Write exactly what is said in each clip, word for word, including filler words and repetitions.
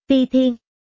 Phi Thiên.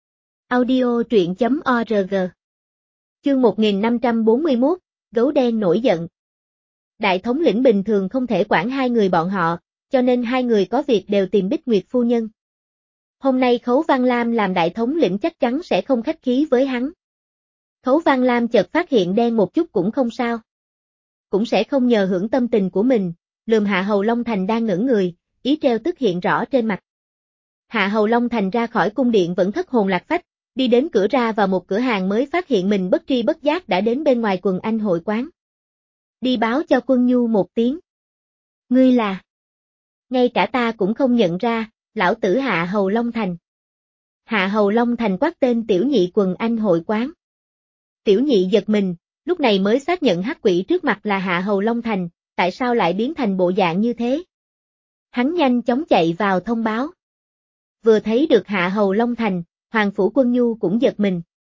Audio truyện chấm org. Chương một nghìn năm trăm bốn mươi mốt, Gấu đen nổi giận. Đại thống lĩnh bình thường không thể quản hai người bọn họ, cho nên hai người có việc đều tìm Bích Nguyệt phu nhân. Hôm nay Khấu Văn Lam làm đại thống lĩnh chắc chắn sẽ không khách khí với hắn. Khấu Văn Lam chợt phát hiện đen một chút cũng không sao. Cũng sẽ không nhờ hưởng tâm tình của mình, lườm Hạ Hầu Long Thành đang ngẩn người, ý treo tức hiện rõ trên mặt. Hạ Hầu Long Thành ra khỏi cung điện vẫn thất hồn lạc phách, đi đến cửa ra vào một cửa hàng mới phát hiện mình bất tri bất giác đã đến bên ngoài Quần Anh hội quán. Đi báo cho Quân Nhu một tiếng. Ngươi là? Ngay cả ta cũng không nhận ra, lão tử Hạ Hầu Long Thành. Hạ Hầu Long Thành quát tên tiểu nhị Quần Anh hội quán. Tiểu nhị giật mình, lúc này mới xác nhận hắc quỷ trước mặt là Hạ Hầu Long Thành, tại sao lại biến thành bộ dạng như thế? Hắn nhanh chóng chạy vào thông báo. Vừa thấy được Hạ Hầu Long Thành, Hoàng Phủ Quân Nhu cũng giật mình.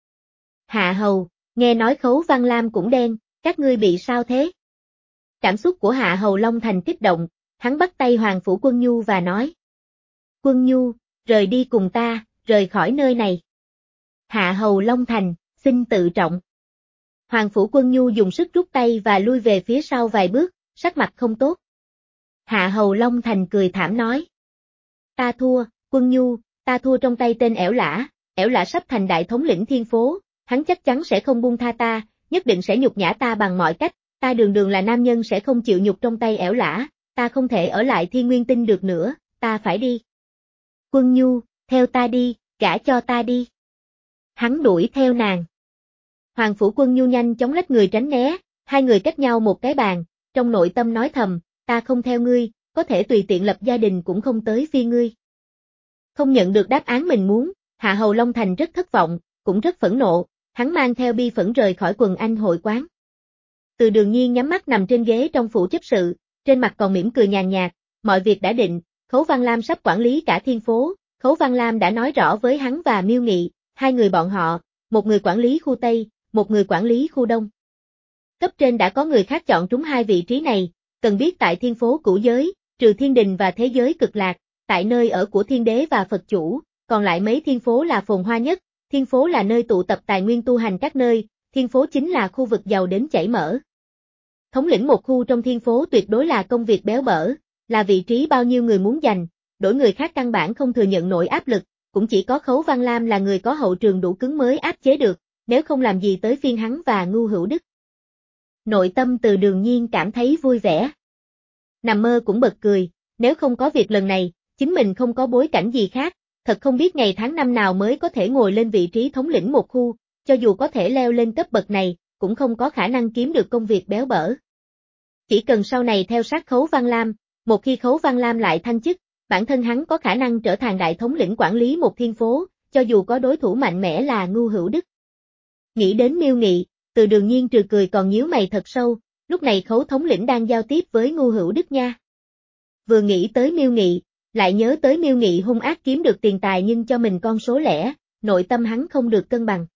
Hạ Hầu, nghe nói Khấu Văn Lam cũng đen, các ngươi bị sao thế? Cảm xúc của Hạ Hầu Long Thành kích động, hắn bắt tay Hoàng Phủ Quân Nhu và nói. Quân Nhu, rời đi cùng ta, rời khỏi nơi này. Hạ Hầu Long Thành, xin tự trọng. Hoàng Phủ Quân Nhu dùng sức rút tay và lui về phía sau vài bước, sắc mặt không tốt. Hạ Hầu Long Thành cười thảm nói. Ta thua, Quân Nhu, ta thua trong tay tên ẻo lã, ẻo lã sắp thành đại thống lĩnh thiên phố, hắn chắc chắn sẽ không buông tha ta, nhất định sẽ nhục nhã ta bằng mọi cách, ta đường đường là nam nhân sẽ không chịu nhục trong tay ẻo lã, ta không thể ở lại Thiên Nguyên Tinh được nữa, ta phải đi. Quân Nhu, theo ta đi, gả cho ta đi. Hắn đuổi theo nàng. Hoàng Phủ Quân Nhu nhanh chóng lách người tránh né, hai người cách nhau một cái bàn, trong nội tâm nói thầm, ta không theo ngươi, có thể tùy tiện lập gia đình cũng không tới phi ngươi. Không nhận được đáp án mình muốn, Hạ Hầu Long Thành rất thất vọng, cũng rất phẫn nộ, hắn mang theo bi phẫn rời khỏi Quần Anh hội quán. Từ Đường Nhiên nhắm mắt nằm trên ghế trong phủ chấp sự, trên mặt còn mỉm cười nhàn nhạt, mọi việc đã định, Khấu Văn Lam sắp quản lý cả thiên phố, Khấu Văn Lam đã nói rõ với hắn và Miêu Nghị, hai người bọn họ, một người quản lý khu Tây, một người quản lý khu Đông. Cấp trên đã có người khác chọn trúng hai vị trí này, cần biết tại thiên phố cửu giới, trừ thiên đình và thế giới cực lạc, tại nơi ở của thiên đế và Phật chủ, còn lại mấy thiên phố là phồn hoa nhất, thiên phố là nơi tụ tập tài nguyên tu hành các nơi, thiên phố chính là khu vực giàu đến chảy mỡ. Thống lĩnh một khu trong thiên phố tuyệt đối là công việc béo bở, là vị trí bao nhiêu người muốn giành, đổi người khác căn bản không thừa nhận nổi áp lực, cũng chỉ có Khấu Văn Lam là người có hậu trường đủ cứng mới áp chế được, nếu không làm gì tới phiên hắn và Ngu Hữu Đức. Nội tâm Từ Đường Nhiên cảm thấy vui vẻ. Nằm mơ cũng bật cười, nếu không có việc lần này, chính mình không có bối cảnh gì khác, thật không biết ngày tháng năm nào mới có thể ngồi lên vị trí thống lĩnh một khu, cho dù có thể leo lên cấp bậc này, cũng không có khả năng kiếm được công việc béo bở. Chỉ cần sau này theo sát Khấu Văn Lam, một khi Khấu Văn Lam lại thăng chức, bản thân hắn có khả năng trở thành đại thống lĩnh quản lý một thiên phố, cho dù có đối thủ mạnh mẽ là Ngu Hữu Đức. Nghĩ đến Miêu Nghị, Từ Đường Nhiên trừ cười còn nhíu mày thật sâu, lúc này Khấu thống lĩnh đang giao tiếp với Ngu Hữu Đức nha. Vừa nghĩ tới Miêu Nghị, lại nhớ tới Miêu Nghị hung ác kiếm được tiền tài nhưng cho mình con số lẻ, nội tâm hắn không được cân bằng.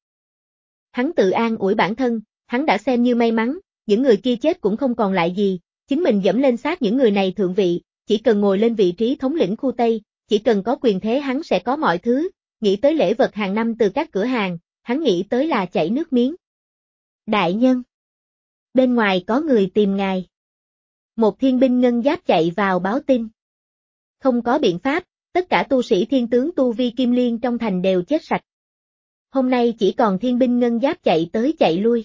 Hắn tự an ủi bản thân, hắn đã xem như may mắn, những người kia chết cũng không còn lại gì, chính mình dẫm lên xác những người này thượng vị, chỉ cần ngồi lên vị trí thống lĩnh khu Tây, chỉ cần có quyền thế hắn sẽ có mọi thứ, nghĩ tới lễ vật hàng năm từ các cửa hàng, hắn nghĩ tới là chảy nước miếng. Đại nhân! Bên ngoài có người tìm ngài. Một thiên binh ngân giáp chạy vào báo tin. Không có biện pháp, tất cả tu sĩ thiên tướng tu vi kim liên trong thành đều chết sạch. Hôm nay chỉ còn thiên binh ngân giáp chạy tới chạy lui.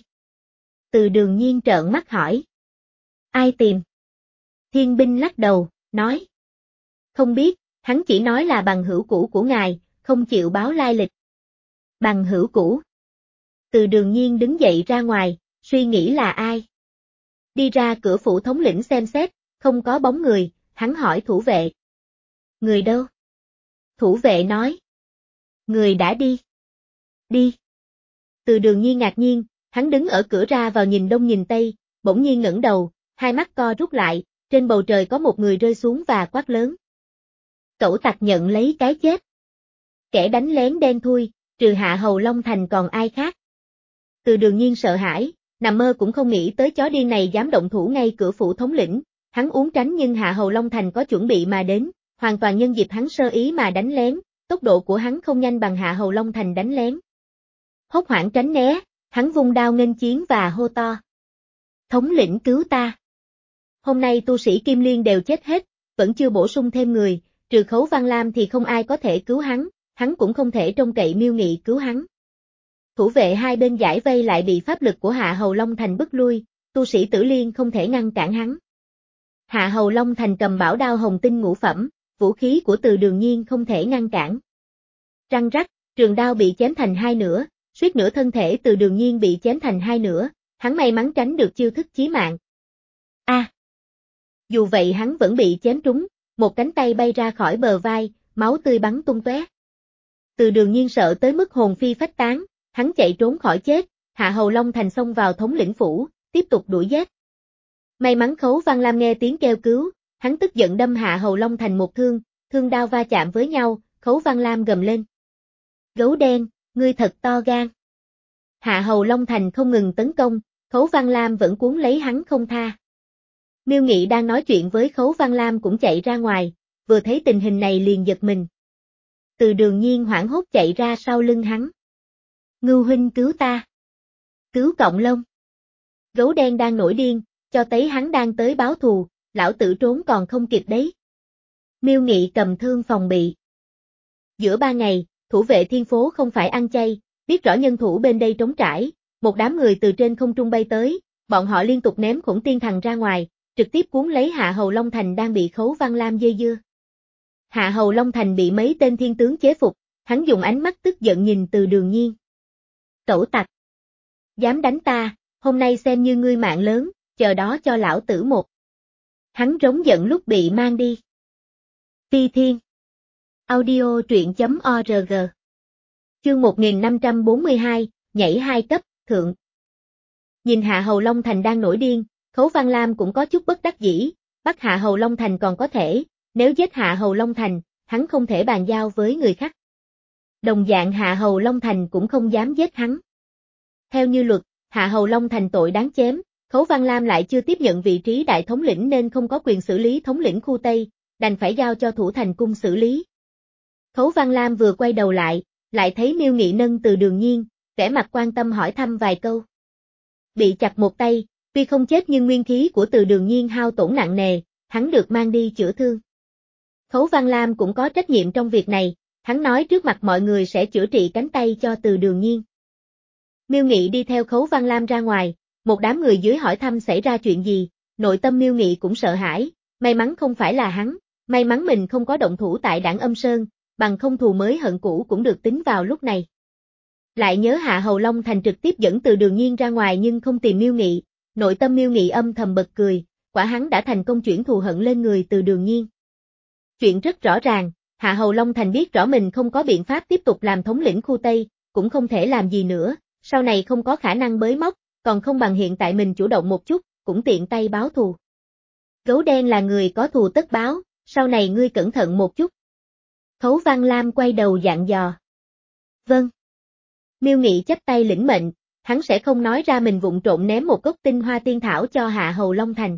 Từ Đường Nhiên trợn mắt hỏi. Ai tìm? Thiên binh lắc đầu, nói. Không biết, hắn chỉ nói là bằng hữu cũ của ngài, không chịu báo lai lịch. Bằng hữu cũ. Từ Đường Nhiên đứng dậy ra ngoài, suy nghĩ là ai? Đi ra cửa phủ thống lĩnh xem xét, không có bóng người, hắn hỏi thủ vệ. Người đâu? Thủ vệ nói. Người đã đi. Đi. Từ Đường Nhiên ngạc nhiên, hắn đứng ở cửa ra vào nhìn đông nhìn tây, bỗng nhiên ngẩng đầu, hai mắt co rút lại, trên bầu trời có một người rơi xuống và quát lớn. Cẩu tặc nhận lấy cái chết. Kẻ đánh lén đen thui, trừ Hạ Hầu Long Thành còn ai khác. Từ Đường Nhiên sợ hãi, nằm mơ cũng không nghĩ tới chó điên này dám động thủ ngay cửa phủ thống lĩnh, hắn uống tránh nhưng Hạ Hầu Long Thành có chuẩn bị mà đến, hoàn toàn nhân dịp hắn sơ ý mà đánh lén, tốc độ của hắn không nhanh bằng Hạ Hầu Long Thành đánh lén. Hốt hoảng tránh né, hắn vung đao nghênh chiến và hô to. Thống lĩnh cứu ta. Hôm nay tu sĩ Kim Liên đều chết hết, vẫn chưa bổ sung thêm người, trừ Khấu Văn Lam thì không ai có thể cứu hắn, hắn cũng không thể trông cậy Miêu Nghị cứu hắn. Thủ vệ hai bên giải vây lại bị pháp lực của Hạ Hầu Long Thành bức lui, tu sĩ Tử Liên không thể ngăn cản hắn. Hạ Hầu Long Thành cầm bảo đao hồng tinh ngũ phẩm, vũ khí của Từ Đường Nhiên không thể ngăn cản. Răng rắc, trường đao bị chém thành hai nửa, suýt nửa thân thể Từ Đường Nhiên bị chém thành hai nửa, hắn may mắn tránh được chiêu thức chí mạng. A! À, dù vậy hắn vẫn bị chém trúng, một cánh tay bay ra khỏi bờ vai, máu tươi bắn tung tóe. Từ Đường Nhiên sợ tới mức hồn phi phách tán, hắn chạy trốn khỏi chết, Hạ Hầu Long Thành xông vào thống lĩnh phủ, tiếp tục đuổi giết. May mắn Khấu Văn Lam nghe tiếng kêu cứu, hắn tức giận đâm Hạ Hầu Long Thành một thương, thương đao va chạm với nhau, Khấu Văn Lam gầm lên. Gấu đen, ngươi thật to gan. Hạ Hầu Long Thành không ngừng tấn công, Khấu Văn Lam vẫn cuốn lấy hắn không tha. Miêu Nghị đang nói chuyện với Khấu Văn Lam cũng chạy ra ngoài, vừa thấy tình hình này liền giật mình. Từ Đường Nhiên hoảng hốt chạy ra sau lưng hắn. Ngưu huynh cứu ta. Cứu Cộng Long. Gấu đen đang nổi điên, cho thấy hắn đang tới báo thù, lão tử trốn còn không kịp đấy. Miêu Nghị cầm thương phòng bị. Giữa ba ngày, thủ vệ thiên phố không phải ăn chay, biết rõ nhân thủ bên đây trống trải, một đám người từ trên không trung bay tới, bọn họ liên tục ném Khổng Tiên Thần ra ngoài, trực tiếp cuốn lấy Hạ Hầu Long Thành đang bị Khấu Văn Lam dây dưa. Hạ Hầu Long Thành bị mấy tên thiên tướng chế phục, hắn dùng ánh mắt tức giận nhìn Từ Đường Nhiên. Cẩu tặc! Dám đánh ta, hôm nay xem như ngươi mạng lớn, chờ đó cho lão tử một. Hắn rống giận lúc bị mang đi. Phi Thiên Audio truyện chấm org Chương một nghìn năm trăm bốn mươi hai, nhảy hai cấp, thượng. Nhìn Hạ Hầu Long Thành đang nổi điên, Khấu Văn Lam cũng có chút bất đắc dĩ, bắt Hạ Hầu Long Thành còn có thể, nếu giết Hạ Hầu Long Thành, hắn không thể bàn giao với người khác. Đồng dạng Hạ Hầu Long Thành cũng không dám giết hắn. Theo như luật, Hạ Hầu Long Thành tội đáng chém, Khấu Văn Lam lại chưa tiếp nhận vị trí đại thống lĩnh nên không có quyền xử lý thống lĩnh khu Tây, đành phải giao cho Thủ Thành Cung xử lý. Khấu Văn Lam vừa quay đầu lại, lại thấy Miêu Nghị nâng Từ Đường Nhiên, vẻ mặt quan tâm hỏi thăm vài câu. Bị chặt một tay, tuy không chết nhưng nguyên khí của Từ Đường Nhiên hao tổn nặng nề, hắn được mang đi chữa thương. Khấu Văn Lam cũng có trách nhiệm trong việc này, hắn nói trước mặt mọi người sẽ chữa trị cánh tay cho Từ Đường Nhiên. Miêu Nghị đi theo Khấu Văn Lam ra ngoài, một đám người dưới hỏi thăm xảy ra chuyện gì, nội tâm Miêu Nghị cũng sợ hãi, may mắn không phải là hắn, may mắn mình không có động thủ tại Đảng Âm Sơn, bằng không thù mới hận cũ cũng được tính vào lúc này. Lại nhớ Hạ Hầu Long Thành trực tiếp dẫn Từ Đường Nhiên ra ngoài nhưng không tìm Miêu Nghị, nội tâm Miêu Nghị âm thầm bật cười, quả hắn đã thành công chuyển thù hận lên người Từ Đường Nhiên. Chuyện rất rõ ràng, Hạ Hầu Long Thành biết rõ mình không có biện pháp tiếp tục làm thống lĩnh khu Tây, cũng không thể làm gì nữa, sau này không có khả năng bới móc, còn không bằng hiện tại mình chủ động một chút, cũng tiện tay báo thù. Gấu đen là người có thù tất báo, sau này ngươi cẩn thận một chút. Khấu Văn Lam quay đầu dặn dò. Vâng. Miêu Nghị chắp tay lĩnh mệnh, hắn sẽ không nói ra mình vụng trộn ném một gốc tinh hoa tiên thảo cho Hạ Hầu Long Thành.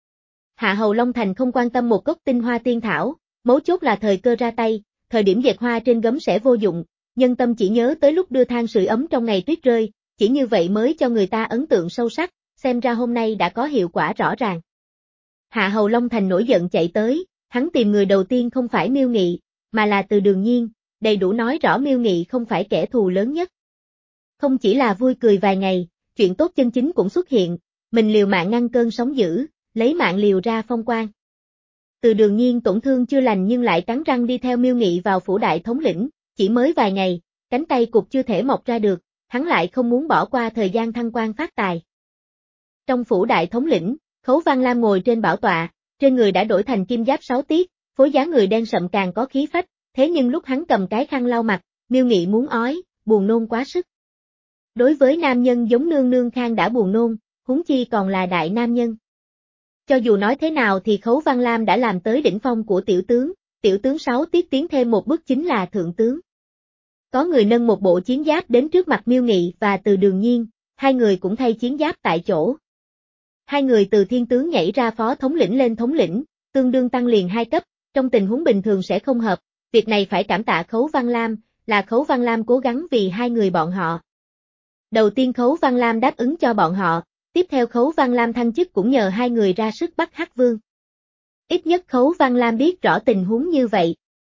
Hạ Hầu Long Thành không quan tâm một gốc tinh hoa tiên thảo, mấu chốt là thời cơ ra tay, thời điểm dệt hoa trên gấm sẽ vô dụng, nhân tâm chỉ nhớ tới lúc đưa than sưởi ấm trong ngày tuyết rơi, chỉ như vậy mới cho người ta ấn tượng sâu sắc, xem ra hôm nay đã có hiệu quả rõ ràng. Hạ Hầu Long Thành nổi giận chạy tới, hắn tìm người đầu tiên không phải Miêu Nghị, mà là Từ Đường Nhiên, đầy đủ nói rõ Miêu Nghị không phải kẻ thù lớn nhất. Không chỉ là vui cười vài ngày, chuyện tốt chân chính cũng xuất hiện, mình liều mạng ngăn cơn sóng dữ, lấy mạng liều ra phong quan. Từ Đường Nhiên tổn thương chưa lành nhưng lại cắn răng đi theo Miêu Nghị vào phủ đại thống lĩnh, chỉ mới vài ngày, cánh tay cụt chưa thể mọc ra được, hắn lại không muốn bỏ qua thời gian thăng quan phát tài. Trong phủ đại thống lĩnh, Khấu Văn Lam ngồi trên bảo tọa, trên người đã đổi thành kim giáp sáu tiết, phối dáng người đen sậm càng có khí phách, thế nhưng lúc hắn cầm cái khăn lau mặt, Miêu Nghị muốn ói, buồn nôn quá sức. Đối với nam nhân giống nương nương Khang đã buồn nôn, huống chi còn là đại nam nhân. Cho dù nói thế nào thì Khấu Văn Lam đã làm tới đỉnh phong của tiểu tướng, tiểu tướng sáu tiết tiến thêm một bước chính là thượng tướng. Có người nâng một bộ chiến giáp đến trước mặt Miêu Nghị và Từ Đường Nhiên, hai người cũng thay chiến giáp tại chỗ. Hai người từ thiên tướng nhảy ra phó thống lĩnh lên thống lĩnh, tương đương tăng liền hai cấp, trong tình huống bình thường sẽ không hợp, Việc này phải cảm tạ Khấu Văn Lam, là Khấu Văn Lam cố gắng vì hai người bọn họ. Đầu tiên Khấu Văn Lam đáp ứng cho bọn họ, tiếp theo Khấu Văn Lam thăng chức cũng nhờ hai người ra sức bắt Hắc Vương. Ít nhất Khấu Văn Lam biết rõ tình huống như vậy.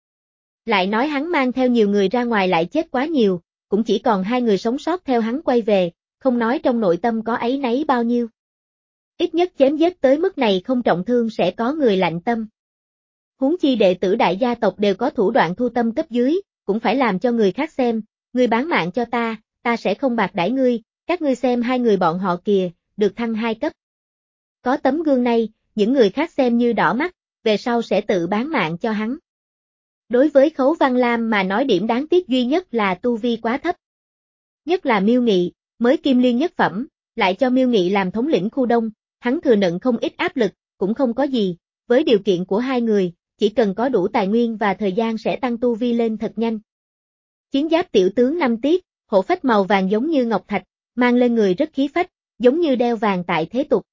Lại nói hắn mang theo nhiều người ra ngoài lại chết quá nhiều, cũng chỉ còn hai người sống sót theo hắn quay về, không nói trong nội tâm có áy náy bao nhiêu. Ít nhất chém giết tới mức này không trọng thương sẽ có người lạnh tâm. Huống chi đệ tử đại gia tộc đều có thủ đoạn thu tâm cấp dưới, cũng phải làm cho người khác xem, ngươi bán mạng cho ta, ta sẽ không bạc đãi ngươi, các ngươi xem hai người bọn họ kìa, được thăng hai cấp. Có tấm gương này, những người khác xem như đỏ mắt, về sau sẽ tự bán mạng cho hắn. Đối với Khấu Văn Lam mà nói điểm đáng tiếc duy nhất là tu vi quá thấp. Nhất là Miêu Nghị, mới kim liên nhất phẩm, lại cho Miêu Nghị làm thống lĩnh khu đông, hắn thừa nhận không ít áp lực, cũng không có gì, với điều kiện của hai người, chỉ cần có đủ tài nguyên và thời gian sẽ tăng tu vi lên thật nhanh. Chiến giáp tiểu tướng năm tiết, hổ phách màu vàng giống như ngọc thạch, mang lên người rất khí phách, giống như đeo vàng tại thế tục.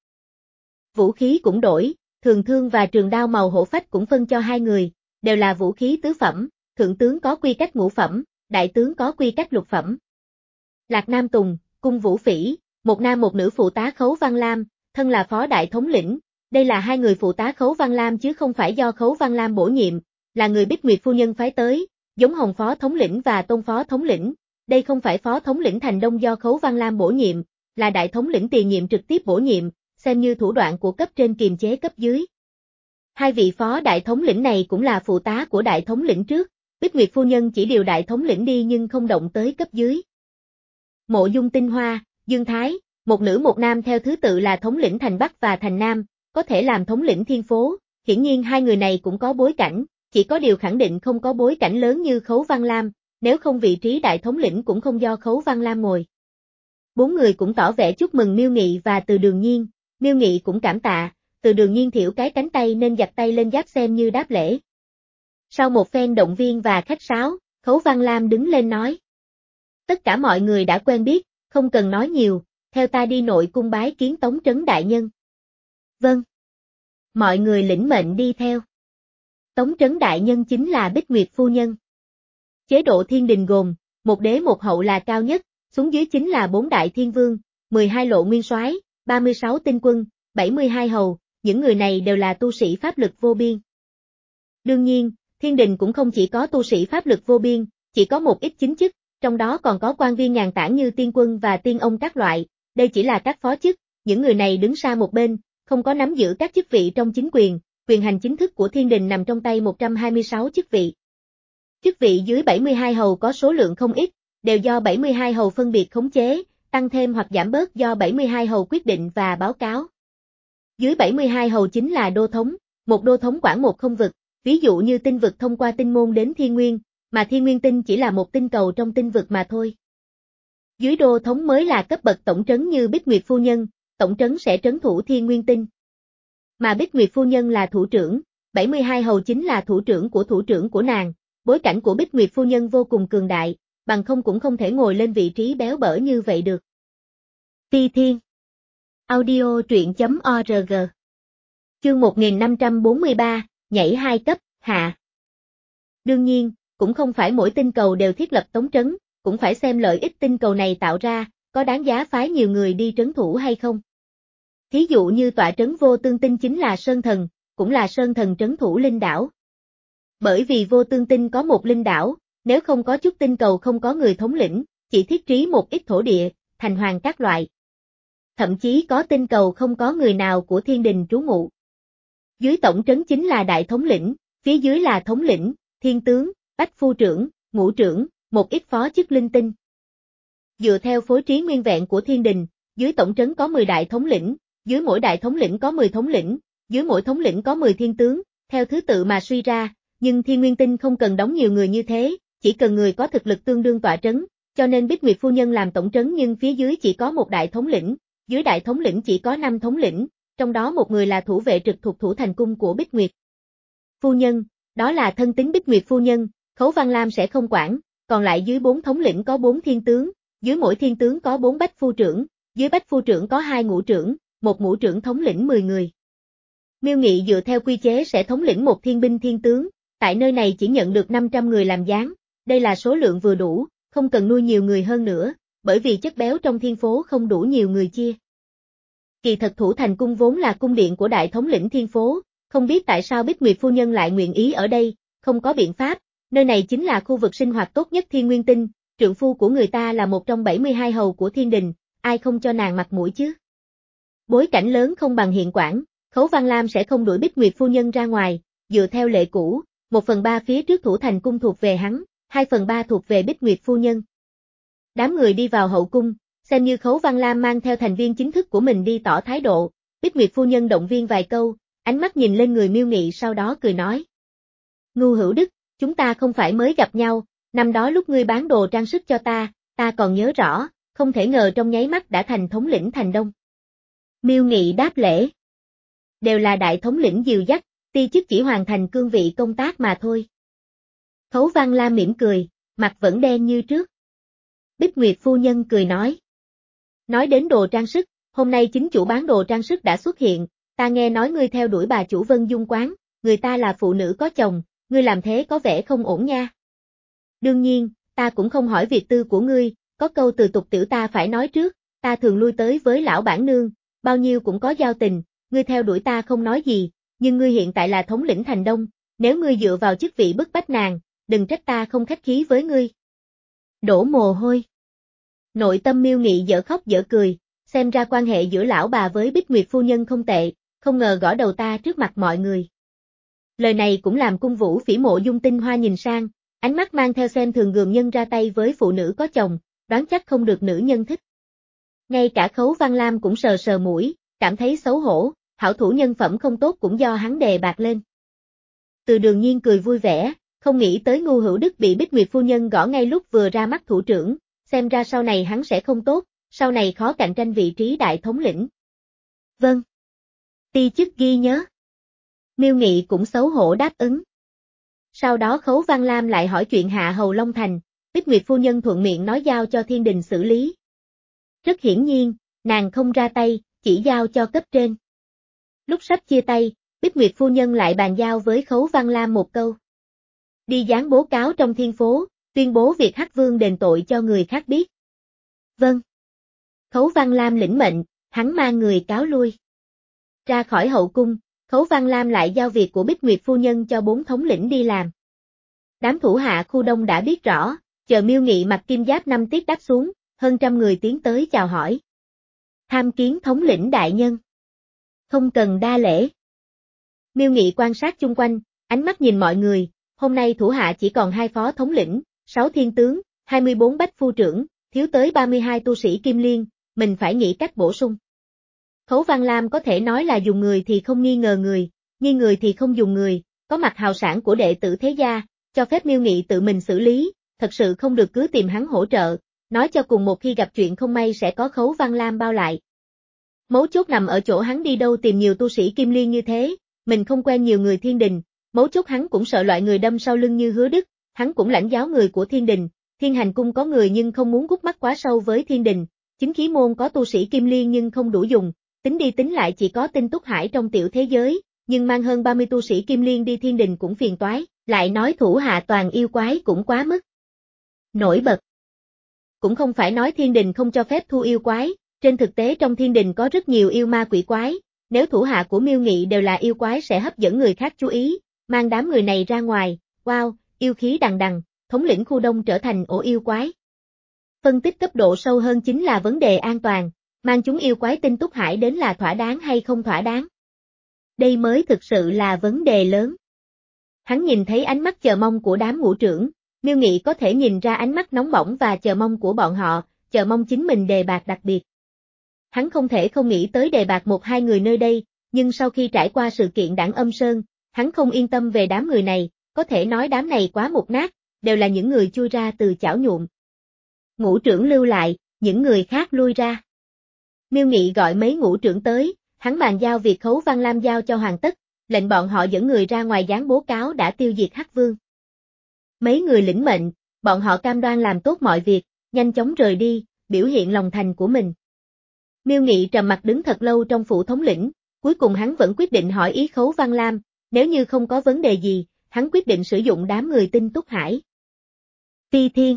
Vũ khí cũng đổi, thường thương và trường đao màu hổ phách cũng phân cho hai người, đều là vũ khí tứ phẩm, thượng tướng có quy cách ngũ phẩm, đại tướng có quy cách lục phẩm. Lạc Nam Tùng, Cung Vũ Phỉ, một nam một nữ phụ tá Khấu Văn Lam, thân là phó đại thống lĩnh, đây là hai người phụ tá Khấu Văn Lam chứ không phải do Khấu Văn Lam bổ nhiệm, là người Bích Nguyệt phu nhân phái tới, giống Hồng phó thống lĩnh và Tôn phó thống lĩnh, đây không phải phó thống lĩnh Thành Đông do Khấu Văn Lam bổ nhiệm, là đại thống lĩnh tiền nhiệm trực tiếp bổ nhiệm, xem như thủ đoạn của cấp trên kiềm chế cấp dưới. Hai vị phó đại thống lĩnh này cũng là phụ tá của đại thống lĩnh trước, Bích Nguyệt phu nhân chỉ điều đại thống lĩnh đi nhưng không động tới cấp dưới. Mộ Dung Tinh Hoa, Dương Thái, một nữ một nam theo thứ tự là thống lĩnh thành Bắc và thành Nam, có thể làm thống lĩnh thiên phố, hiển nhiên hai người này cũng có bối cảnh, chỉ có điều khẳng định không có bối cảnh lớn như Khấu Văn Lam, nếu không vị trí đại thống lĩnh cũng không do Khấu Văn Lam ngồi. Bốn người cũng tỏ vẻ chúc mừng Miêu Nghị và Từ Đường Nhiên, Miêu Nghị cũng cảm tạ, Từ Đường Nhiên thiểu cái cánh tay nên giặt tay lên giáp xem như đáp lễ. Sau một phen động viên và khách sáo, Khấu Văn Lam đứng lên nói. Tất cả mọi người đã quen biết, không cần nói nhiều, theo ta đi nội cung bái kiến Tống Trấn đại nhân. Vâng. Mọi người lĩnh mệnh đi theo. Tống Trấn đại nhân chính là Bích Nguyệt phu nhân. Chế độ thiên đình gồm, một đế một hậu là cao nhất, xuống dưới chính là bốn đại thiên vương, mười hai lộ nguyên soái, ba mươi sáu tinh quân, bảy mươi hai hầu, những người này đều là tu sĩ pháp lực vô biên. Đương nhiên, thiên đình cũng không chỉ có tu sĩ pháp lực vô biên, chỉ có một ít chính chức, trong đó còn có quan viên nhàn tản như tiên quân và tiên ông các loại, đây chỉ là các phó chức, những người này đứng xa một bên, không có nắm giữ các chức vị trong chính quyền, quyền hành chính thức của thiên đình nằm trong tay một trăm hai mươi sáu chức vị. Chức vị dưới bảy mươi hai hầu có số lượng không ít, đều do bảy mươi hai hầu phân biệt khống chế, tăng thêm hoặc giảm bớt do bảy mươi hai hầu quyết định và báo cáo. Dưới bảy mươi hai hầu chính là đô thống, một đô thống quản một không vực, ví dụ như tinh vực thông qua tinh môn đến thiên nguyên, mà thiên nguyên tinh chỉ là một tinh cầu trong tinh vực mà thôi. Dưới đô thống mới là cấp bậc tổng trấn như Bích Nguyệt phu nhân, tổng trấn sẽ trấn thủ thiên nguyên tinh. Mà Bích Nguyệt phu nhân là thủ trưởng, bảy mươi hai hầu chính là thủ trưởng của thủ trưởng của nàng, bối cảnh của Bích Nguyệt phu nhân vô cùng cường đại, bằng không cũng không thể ngồi lên vị trí béo bở như vậy được. Ti Thiên Audio truyện chấm org Chương một nghìn năm trăm bốn mươi ba, nhảy hai cấp, hạ. Đương nhiên, cũng không phải mỗi tinh cầu đều thiết lập tống trấn, cũng phải xem lợi ích tinh cầu này tạo ra, có đáng giá phái nhiều người đi trấn thủ hay không. Thí dụ như tọa trấn vô tương tinh chính là Sơn Thần, cũng là Sơn Thần trấn thủ linh đảo. Bởi vì vô tương tinh có một linh đảo, nếu không có chút tinh cầu không có người thống lĩnh, chỉ thiết trí một ít thổ địa, thành hoàng các loại. Thậm chí có tinh cầu không có người nào của thiên đình trú ngụ. Dưới tổng trấn chính là đại thống lĩnh, phía dưới là thống lĩnh, thiên tướng, bách phu trưởng, ngũ trưởng, một ít phó chức linh tinh. Dựa theo phối trí nguyên vẹn của thiên đình, dưới tổng trấn có mười đại thống lĩnh, dưới mỗi đại thống lĩnh có mười thống lĩnh, dưới mỗi thống lĩnh có mười thiên tướng, theo thứ tự mà suy ra, nhưng thiên nguyên tinh không cần đóng nhiều người như thế, chỉ cần người có thực lực tương đương tọa trấn, cho nên Bích Nguyệt phu nhân làm tổng trấn nhưng phía dưới chỉ có một đại thống lĩnh, dưới đại thống lĩnh chỉ có năm thống lĩnh, trong đó một người là thủ vệ trực thuộc thủ thành cung của Bích Nguyệt phu nhân, đó là thân tín Bích Nguyệt phu nhân, Khấu Văn Lam sẽ không quản, còn lại dưới bốn thống lĩnh có bốn thiên tướng, dưới mỗi thiên tướng có bốn bách phu trưởng, dưới bách phu trưởng có hai ngũ trưởng, một ngũ trưởng thống lĩnh mười người. Miêu Nghị dựa theo quy chế sẽ thống lĩnh một thiên binh thiên tướng, tại nơi này chỉ nhận được năm trăm người làm gián, đây là số lượng vừa đủ, không cần nuôi nhiều người hơn nữa, bởi vì chất béo trong thiên phố không đủ nhiều người chia. Kỳ thật Thủ Thành Cung vốn là cung điện của đại thống lĩnh thiên phố, không biết tại sao Bích Nguyệt phu nhân lại nguyện ý ở đây, không có biện pháp, nơi này chính là khu vực sinh hoạt tốt nhất Thiên Nguyên Tinh, trượng phu của người ta là một trong bảy mươi hai hầu của thiên đình, ai không cho nàng mặt mũi chứ. Bối cảnh lớn không bằng hiện quản, Khấu Văn Lam sẽ không đuổi Bích Nguyệt phu nhân ra ngoài, dựa theo lệ cũ, một phần ba phía trước Thủ Thành Cung thuộc về hắn, hai phần ba thuộc về Bích Nguyệt phu nhân. Đám người đi vào hậu cung, xem như Khấu Văn Lam mang theo thành viên chính thức của mình đi tỏ thái độ, Bích Nguyệt phu nhân động viên vài câu, ánh mắt nhìn lên người Miêu Nghị sau đó cười nói. Ngưu Hữu Đức, chúng ta không phải mới gặp nhau, năm đó lúc ngươi bán đồ trang sức cho ta, ta còn nhớ rõ, không thể ngờ trong nháy mắt đã thành thống lĩnh thành đông. Miêu Nghị đáp lễ. Đều là đại thống lĩnh dìu dắt, ti chức chỉ hoàn thành cương vị công tác mà thôi. Khấu Văn Lam mỉm cười, mặt vẫn đen như trước. Bích Nguyệt phu nhân cười nói. Nói đến đồ trang sức, hôm nay chính chủ bán đồ trang sức đã xuất hiện, ta nghe nói ngươi theo đuổi bà chủ Vân Dung quán, người ta là phụ nữ có chồng, ngươi làm thế có vẻ không ổn nha. Đương nhiên, ta cũng không hỏi việc tư của ngươi, có câu từ tục tiểu ta phải nói trước, ta thường lui tới với lão bản nương, bao nhiêu cũng có giao tình, ngươi theo đuổi ta không nói gì, nhưng ngươi hiện tại là thống lĩnh thành đông, nếu ngươi dựa vào chức vị bức bách nàng, đừng trách ta không khách khí với ngươi. Đổ mồ hôi. Nội tâm Miêu Nghị dở khóc dở cười, xem ra quan hệ giữa lão bà với Bích Nguyệt phu nhân không tệ, không ngờ gõ đầu ta trước mặt mọi người. Lời này cũng làm Cung Vũ Phỉ Mộ Dung Tinh Hoa nhìn sang, ánh mắt mang theo xem thường gườm nhân ra tay với phụ nữ có chồng, đoán chắc không được nữ nhân thích. Ngay cả Khấu Văn Lam cũng sờ sờ mũi, cảm thấy xấu hổ, hảo thủ nhân phẩm không tốt cũng do hắn đề bạc lên. Từ Đường Nhiên cười vui vẻ, không nghĩ tới Ngưu Hữu Đức bị Bích Nguyệt phu nhân gõ ngay lúc vừa ra mắt thủ trưởng, xem ra sau này hắn sẽ không tốt, sau này khó cạnh tranh vị trí đại thống lĩnh. Vâng. Ti chức ghi nhớ. Miêu Nghị cũng xấu hổ đáp ứng. Sau đó Khấu Văn Lam lại hỏi chuyện Hạ Hầu Long Thành, Bích Nguyệt phu nhân thuận miệng nói giao cho thiên đình xử lý. Rất hiển nhiên, nàng không ra tay, chỉ giao cho cấp trên. Lúc sắp chia tay, Bích Nguyệt phu nhân lại bàn giao với Khấu Văn Lam một câu. Đi dán bố cáo trong thiên phố, tuyên bố việc Hắc Vương đền tội cho người khác biết. Vâng. Khấu Văn Lam lĩnh mệnh, hắn mang người cáo lui. Ra khỏi hậu cung, Khấu Văn Lam lại giao việc của Bích Nguyệt phu nhân cho bốn thống lĩnh đi làm. Đám thủ hạ khu đông đã biết rõ, chờ Miêu Nghị mặc kim giáp năm tiết đáp xuống, hơn trăm người tiến tới chào hỏi. Tham kiến thống lĩnh đại nhân. Không cần đa lễ. Miêu Nghị quan sát chung quanh, ánh mắt nhìn mọi người, hôm nay thủ hạ chỉ còn hai phó thống lĩnh, sáu thiên tướng, hai mươi bốn bách phu trưởng, thiếu tới ba mươi hai tu sĩ kim liên, mình phải nghĩ cách bổ sung. Khấu Văn Lam có thể nói là dùng người thì không nghi ngờ người, nghi người thì không dùng người, có mặt hào sản của đệ tử thế gia, cho phép Miêu Nghị tự mình xử lý, thật sự không được cứ tìm hắn hỗ trợ, nói cho cùng một khi gặp chuyện không may sẽ có Khấu Văn Lam bao lại. Mấu chốt nằm ở chỗ hắn đi đâu tìm nhiều tu sĩ kim liên như thế, mình không quen nhiều người thiên đình, mấu chốt hắn cũng sợ loại người đâm sau lưng như Hứa Đức, hắn cũng lãnh giáo người của thiên đình, Thiên Hành Cung có người nhưng không muốn gút mắt quá sâu với thiên đình, Chính Khí Môn có tu sĩ kim liên nhưng không đủ dùng, tính đi tính lại chỉ có Tinh Túc Hải trong tiểu thế giới, nhưng mang hơn ba mươi tu sĩ kim liên đi thiên đình cũng phiền toái, lại nói thủ hạ toàn yêu quái cũng quá mức. Nổi bật. Cũng không phải nói thiên đình không cho phép thu yêu quái, trên thực tế trong thiên đình có rất nhiều yêu ma quỷ quái, nếu thủ hạ của Miêu Nghị đều là yêu quái sẽ hấp dẫn người khác chú ý, mang đám người này ra ngoài, wow, yêu khí đằng đằng, thống lĩnh khu đông trở thành ổ yêu quái. Phân tích cấp độ sâu hơn chính là vấn đề an toàn, mang chúng yêu quái Tinh Túc Hải đến là thỏa đáng hay không thỏa đáng. Đây mới thực sự là vấn đề lớn. Hắn nhìn thấy ánh mắt chờ mong của đám ngũ trưởng, Miêu Nghị có thể nhìn ra ánh mắt nóng bỏng và chờ mong của bọn họ, chờ mong chính mình đề bạt đặc biệt. Hắn không thể không nghĩ tới đề bạt một hai người nơi đây, nhưng sau khi trải qua sự kiện Đảng Âm Sơn, hắn không yên tâm về đám người này, có thể nói đám này quá mục nát, đều là những người chui ra từ chảo nhuộm. Ngũ trưởng lưu lại, những người khác lui ra. Miêu Nghị gọi mấy ngũ trưởng tới, hắn bàn giao việc Khấu Văn Lam giao cho hoàn tất, lệnh bọn họ dẫn người ra ngoài dán bố cáo đã tiêu diệt Hắc Vương. Mấy người lĩnh mệnh, bọn họ cam đoan làm tốt mọi việc, nhanh chóng rời đi, biểu hiện lòng thành của mình. Miêu Nghị trầm mặt đứng thật lâu trong phủ thống lĩnh, cuối cùng hắn vẫn quyết định hỏi ý Khấu Văn Lam, nếu như không có vấn đề gì, hắn quyết định sử dụng đám người tinh túc hải. Ti Thiên.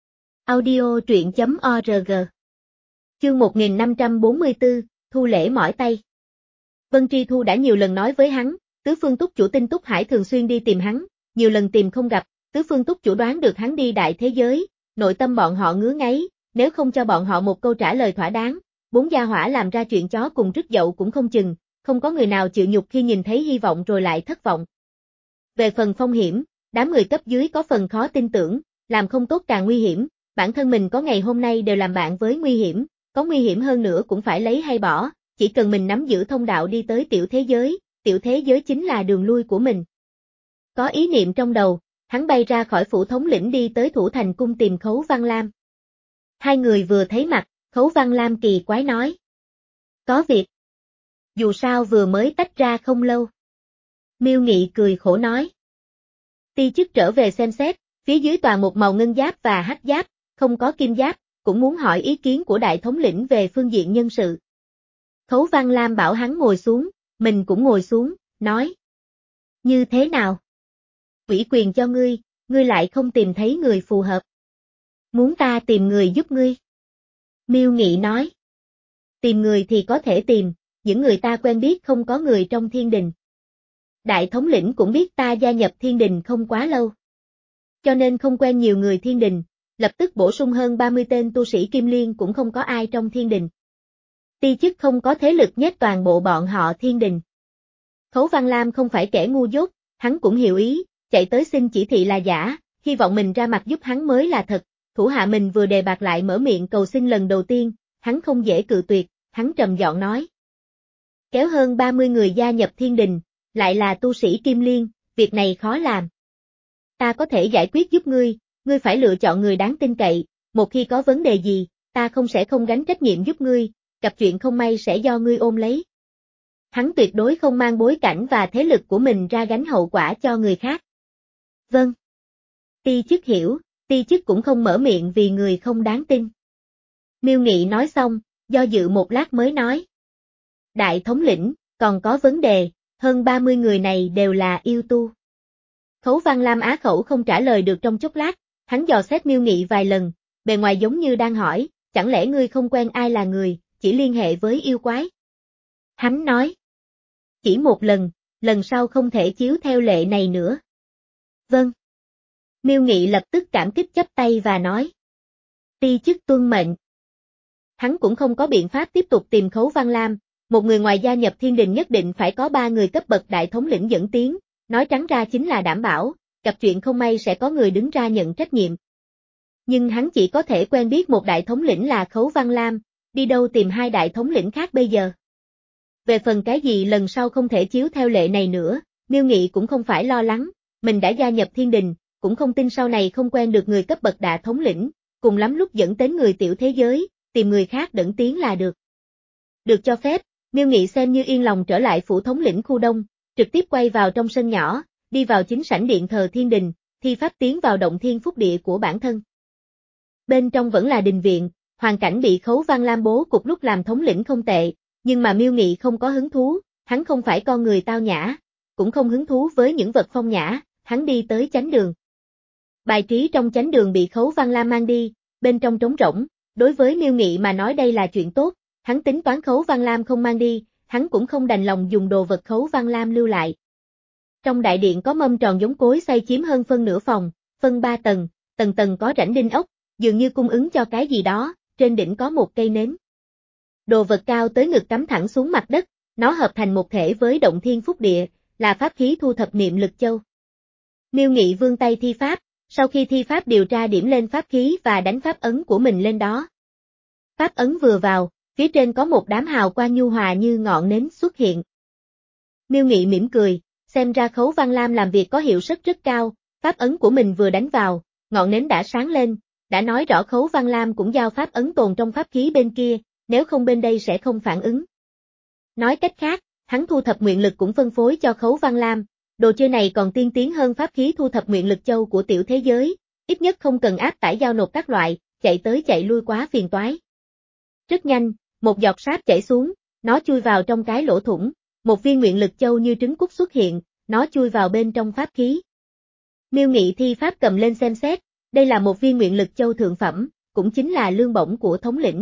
Audio truyện chấm org. Chương một nghìn năm trăm bốn mươi tư, Thu lễ mỏi tay. Vân Tri Thu đã nhiều lần nói với hắn, tứ phương túc chủ tinh túc hải thường xuyên đi tìm hắn, nhiều lần tìm không gặp, tứ phương túc chủ đoán được hắn đi đại thế giới, nội tâm bọn họ ngứa ngáy, nếu không cho bọn họ một câu trả lời thỏa đáng, bốn gia hỏa làm ra chuyện chó cùng rứt dậu cũng không chừng, không có người nào chịu nhục khi nhìn thấy hy vọng rồi lại thất vọng. Về phần phong hiểm, đám người cấp dưới có phần khó tin tưởng, làm không tốt càng nguy hiểm, bản thân mình có ngày hôm nay đều làm bạn với nguy hiểm, có nguy hiểm hơn nữa cũng phải lấy hay bỏ, chỉ cần mình nắm giữ thông đạo đi tới tiểu thế giới, tiểu thế giới chính là đường lui của mình. Có ý niệm trong đầu, hắn bay ra khỏi phủ thống lĩnh đi tới Thủ Thành cung tìm Khấu Văn Lam. Hai người vừa thấy mặt, Khấu Văn Lam kỳ quái nói. Có việc. Dù sao vừa mới tách ra không lâu. Miêu Nghị cười khổ nói. Ti chức trở về xem xét, phía dưới toàn một màu ngân giáp và hắc giáp, không có kim giáp, cũng muốn hỏi ý kiến của đại thống lĩnh về phương diện nhân sự. Khấu Văn Lam bảo hắn ngồi xuống, mình cũng ngồi xuống, nói. Như thế nào? Ủy quyền cho ngươi, ngươi lại không tìm thấy người phù hợp. Muốn ta tìm người giúp ngươi? Miêu Nghị nói. Tìm người thì có thể tìm, những người ta quen biết không có người trong thiên đình. Đại thống lĩnh cũng biết ta gia nhập thiên đình không quá lâu. Cho nên không quen nhiều người thiên đình, lập tức bổ sung hơn ba mươi tên tu sĩ Kim Liên cũng không có ai trong thiên đình. Ti chức không có thế lực nhét toàn bộ bọn họ thiên đình. Khấu Văn Lam không phải kẻ ngu dốt, hắn cũng hiểu ý, chạy tới xin chỉ thị là giả, hy vọng mình ra mặt giúp hắn mới là thật, thủ hạ mình vừa đề bạc lại mở miệng cầu xin lần đầu tiên, hắn không dễ cự tuyệt, hắn trầm giọng nói. Kéo hơn ba mươi người gia nhập thiên đình, lại là tu sĩ Kim Liên, việc này khó làm. Ta có thể giải quyết giúp ngươi, ngươi phải lựa chọn người đáng tin cậy, một khi có vấn đề gì, ta không sẽ không gánh trách nhiệm giúp ngươi, gặp chuyện không may sẽ do ngươi ôm lấy. Hắn tuyệt đối không mang bối cảnh và thế lực của mình ra gánh hậu quả cho người khác. Vâng. Ti chức hiểu, ti chức cũng không mở miệng vì người không đáng tin. Miêu Nghị nói xong, do dự một lát mới nói. Đại thống lĩnh, còn có vấn đề, hơn ba mươi người này đều là yêu tu. Khấu Văn Lam á khẩu không trả lời được trong chốc lát, hắn dò xét Miêu Nghị vài lần, bề ngoài giống như đang hỏi, chẳng lẽ ngươi không quen ai là người, chỉ liên hệ với yêu quái? Hắn nói. Chỉ một lần, lần sau không thể chiếu theo lệ này nữa. Vâng. Miêu Nghị lập tức cảm kích chắp tay và nói. Ti chức tuân mệnh. Hắn cũng không có biện pháp tiếp tục tìm Khấu Văn Lam, một người ngoài gia nhập thiên đình nhất định phải có ba người cấp bậc đại thống lĩnh dẫn tiến, nói trắng ra chính là đảm bảo, gặp chuyện không may sẽ có người đứng ra nhận trách nhiệm. Nhưng hắn chỉ có thể quen biết một đại thống lĩnh là Khấu Văn Lam, đi đâu tìm hai đại thống lĩnh khác bây giờ. Về phần cái gì lần sau không thể chiếu theo lệ này nữa, Miêu Nghị cũng không phải lo lắng, mình đã gia nhập thiên đình, cũng không tin sau này không quen được người cấp bậc đại thống lĩnh, cùng lắm lúc dẫn đến người tiểu thế giới, tìm người khác đẩn tiến là được. Được cho phép, Miêu Nghị xem như yên lòng trở lại phủ thống lĩnh khu đông, trực tiếp quay vào trong sân nhỏ, đi vào chính sảnh điện thờ thiên đình, thi pháp tiến vào động thiên phúc địa của bản thân. Bên trong vẫn là đình viện, hoàn cảnh bị Khấu Văn Lam bố cục lúc làm thống lĩnh không tệ, nhưng mà Miêu Nghị không có hứng thú, hắn không phải con người tao nhã, cũng không hứng thú với những vật phong nhã, hắn đi tới chánh đường. Bài trí trong chánh đường bị Khấu Văn Lam mang đi, bên trong trống rỗng, đối với Miêu Nghị mà nói đây là chuyện tốt, hắn tính toán Khấu Văn Lam không mang đi, hắn cũng không đành lòng dùng đồ vật Khấu Văn Lam lưu lại. Trong đại điện có mâm tròn giống cối xay chiếm hơn phân nửa phòng, phân ba tầng, tầng tầng có rãnh đinh ốc, dường như cung ứng cho cái gì đó, trên đỉnh có một cây nến. Đồ vật cao tới ngực cắm thẳng xuống mặt đất, nó hợp thành một thể với động thiên phúc địa, là pháp khí thu thập niệm lực châu. Miêu Nghị vươn tay thi pháp, sau khi thi pháp điều tra điểm lên pháp khí và đánh pháp ấn của mình lên đó. Pháp ấn vừa vào, phía trên có một đám hào quang nhu hòa như ngọn nến xuất hiện. Miêu Nghị mỉm cười, xem ra Khấu Văn Lam làm việc có hiệu suất rất cao, pháp ấn của mình vừa đánh vào, ngọn nến đã sáng lên, đã nói rõ Khấu Văn Lam cũng giao pháp ấn tồn trong pháp khí bên kia, nếu không bên đây sẽ không phản ứng. Nói cách khác, hắn thu thập nguyện lực cũng phân phối cho Khấu Văn Lam, đồ chơi này còn tiên tiến hơn pháp khí thu thập nguyện lực châu của tiểu thế giới, ít nhất không cần áp tải giao nộp các loại, chạy tới chạy lui quá phiền toái. Rất nhanh, một giọt sáp chảy xuống, nó chui vào trong cái lỗ thủng, một viên nguyện lực châu như trứng cút xuất hiện, nó chui vào bên trong pháp khí. Miêu Nghị thi pháp cầm lên xem xét, đây là một viên nguyện lực châu thượng phẩm, cũng chính là lương bổng của thống lĩnh.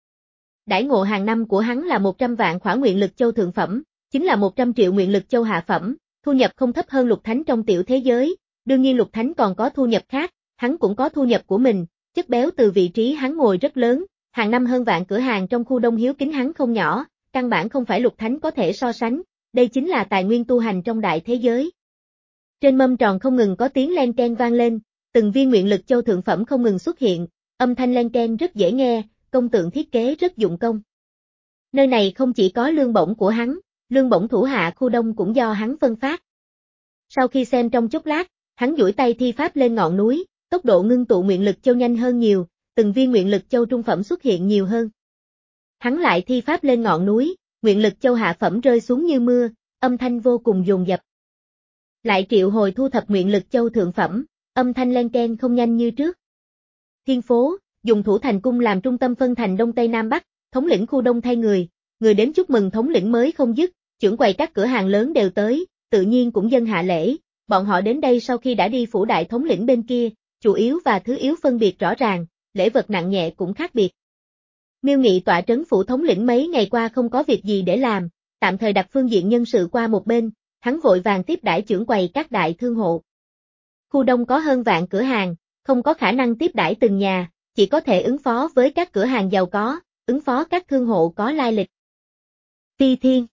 Đãi ngộ hàng năm của hắn là một trăm vạn khỏa nguyện lực châu thượng phẩm, chính là một trăm triệu nguyện lực châu hạ phẩm, thu nhập không thấp hơn Lục Thánh trong tiểu thế giới, đương nhiên Lục Thánh còn có thu nhập khác, hắn cũng có thu nhập của mình, chất béo từ vị trí hắn ngồi rất lớn, hàng năm hơn vạn cửa hàng trong khu Đông Hiếu kính hắn không nhỏ, căn bản không phải Lục Thánh có thể so sánh, đây chính là tài nguyên tu hành trong đại thế giới. Trên mâm tròn không ngừng có tiếng len keng vang lên, từng viên nguyện lực châu thượng phẩm không ngừng xuất hiện, âm thanh len keng rất dễ nghe, công tượng thiết kế rất dụng công. Nơi này không chỉ có lương bổng của hắn, lương bổng thủ hạ khu Đông cũng do hắn phân phát. Sau khi xem trong chốc lát, hắn duỗi tay thi pháp lên ngọn núi, tốc độ ngưng tụ nguyện lực châu nhanh hơn nhiều, từng viên nguyện lực châu trung phẩm xuất hiện nhiều hơn. Hắn lại thi pháp lên ngọn núi, nguyện lực châu hạ phẩm rơi xuống như mưa, âm thanh vô cùng dồn dập. Lại triệu hồi thu thập nguyện lực châu thượng phẩm, âm thanh len keng không nhanh như trước. Thiên phố, dùng Thủ Thành Cung làm trung tâm phân thành Đông Tây Nam Bắc, thống lĩnh khu Đông thay người, người đến chúc mừng thống lĩnh mới không dứt, trưởng quầy các cửa hàng lớn đều tới, tự nhiên cũng dâng hạ lễ, bọn họ đến đây sau khi đã đi phủ đại thống lĩnh bên kia, chủ yếu và thứ yếu phân biệt rõ ràng, lễ vật nặng nhẹ cũng khác biệt. Miêu Nghị tọa trấn phủ thống lĩnh mấy ngày qua không có việc gì để làm, tạm thời đặt phương diện nhân sự qua một bên, hắn vội vàng tiếp đãi trưởng quầy các đại thương hộ. Khu Đông có hơn vạn cửa hàng, không có khả năng tiếp đãi từng nhà, chỉ có thể ứng phó với các cửa hàng giàu có, ứng phó các thương hộ có lai lịch. Phi Thiên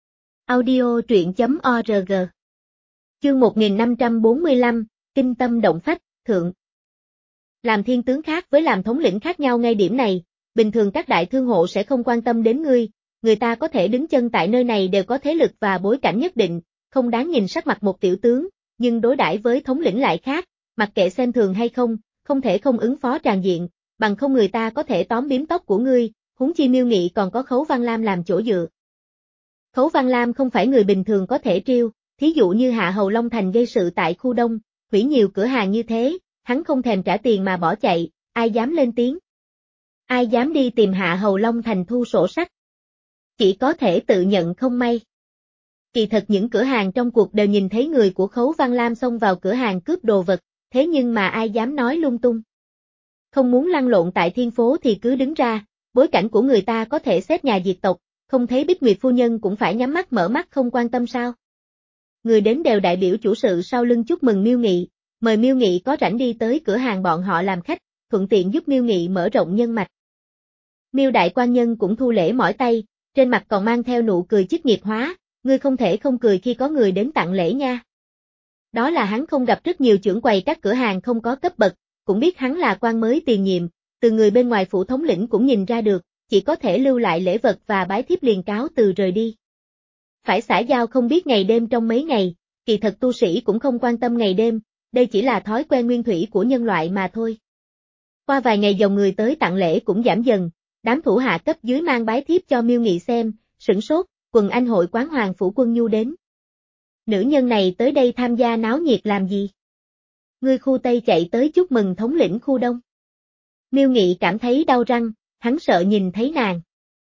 Audio truyện.org Chương một nghìn năm trăm bốn mươi lăm, Kinh tâm động phách, thượng. Làm thiên tướng khác với làm thống lĩnh khác nhau ngay điểm này, bình thường các đại thương hộ sẽ không quan tâm đến ngươi, người ta có thể đứng chân tại nơi này đều có thế lực và bối cảnh nhất định, không đáng nhìn sắc mặt một tiểu tướng, nhưng đối đãi với thống lĩnh lại khác, mặc kệ xem thường hay không, không thể không ứng phó tràn diện, bằng không người ta có thể tóm biếm tóc của ngươi, huống chi Miêu Nghị còn có Khấu Văn Lam làm chỗ dựa. Khấu Văn Lam không phải người bình thường có thể trêu, thí dụ như Hạ Hầu Long Thành gây sự tại khu Đông, hủy nhiều cửa hàng như thế, hắn không thèm trả tiền mà bỏ chạy, ai dám lên tiếng? Ai dám đi tìm Hạ Hầu Long Thành thu sổ sách? Chỉ có thể tự nhận không may. Kỳ thật những cửa hàng trong cuộc đều nhìn thấy người của Khấu Văn Lam xông vào cửa hàng cướp đồ vật, thế nhưng mà ai dám nói lung tung. Không muốn lăn lộn tại thiên phố thì cứ đứng ra, bối cảnh của người ta có thể xét nhà diệt tộc, không thấy Bích Nguyệt phu nhân cũng phải nhắm mắt mở mắt không quan tâm sao. Người đến đều đại biểu chủ sự sau lưng chúc mừng Miêu Nghị, mời Miêu Nghị có rảnh đi tới cửa hàng bọn họ làm khách, thuận tiện giúp Miêu Nghị mở rộng nhân mạch. Miêu đại quan nhân cũng thu lễ mỏi tay, trên mặt còn mang theo nụ cười chức nghiệp hóa, ngươi không thể không cười khi có người đến tặng lễ nha. Đó là hắn không gặp rất nhiều trưởng quầy các cửa hàng không có cấp bậc, cũng biết hắn là quan mới tiền nhiệm, từ người bên ngoài phủ thống lĩnh cũng nhìn ra được, chỉ có thể lưu lại lễ vật và bái thiếp liền cáo từ rời đi. Phải xã giao không biết ngày đêm trong mấy ngày, kỳ thật tu sĩ cũng không quan tâm ngày đêm, đây chỉ là thói quen nguyên thủy của nhân loại mà thôi. Qua vài ngày dòng người tới tặng lễ cũng giảm dần, đám thủ hạ cấp dưới mang bái thiếp cho Miêu Nghị xem, sửng sốt, quần anh hội quán Hoàng Phủ Quân Nhu đến. Nữ nhân này tới đây tham gia náo nhiệt làm gì? Ngươi khu Tây chạy tới chúc mừng thống lĩnh khu Đông. Miêu Nghị cảm thấy đau răng, hắn sợ nhìn thấy nàng.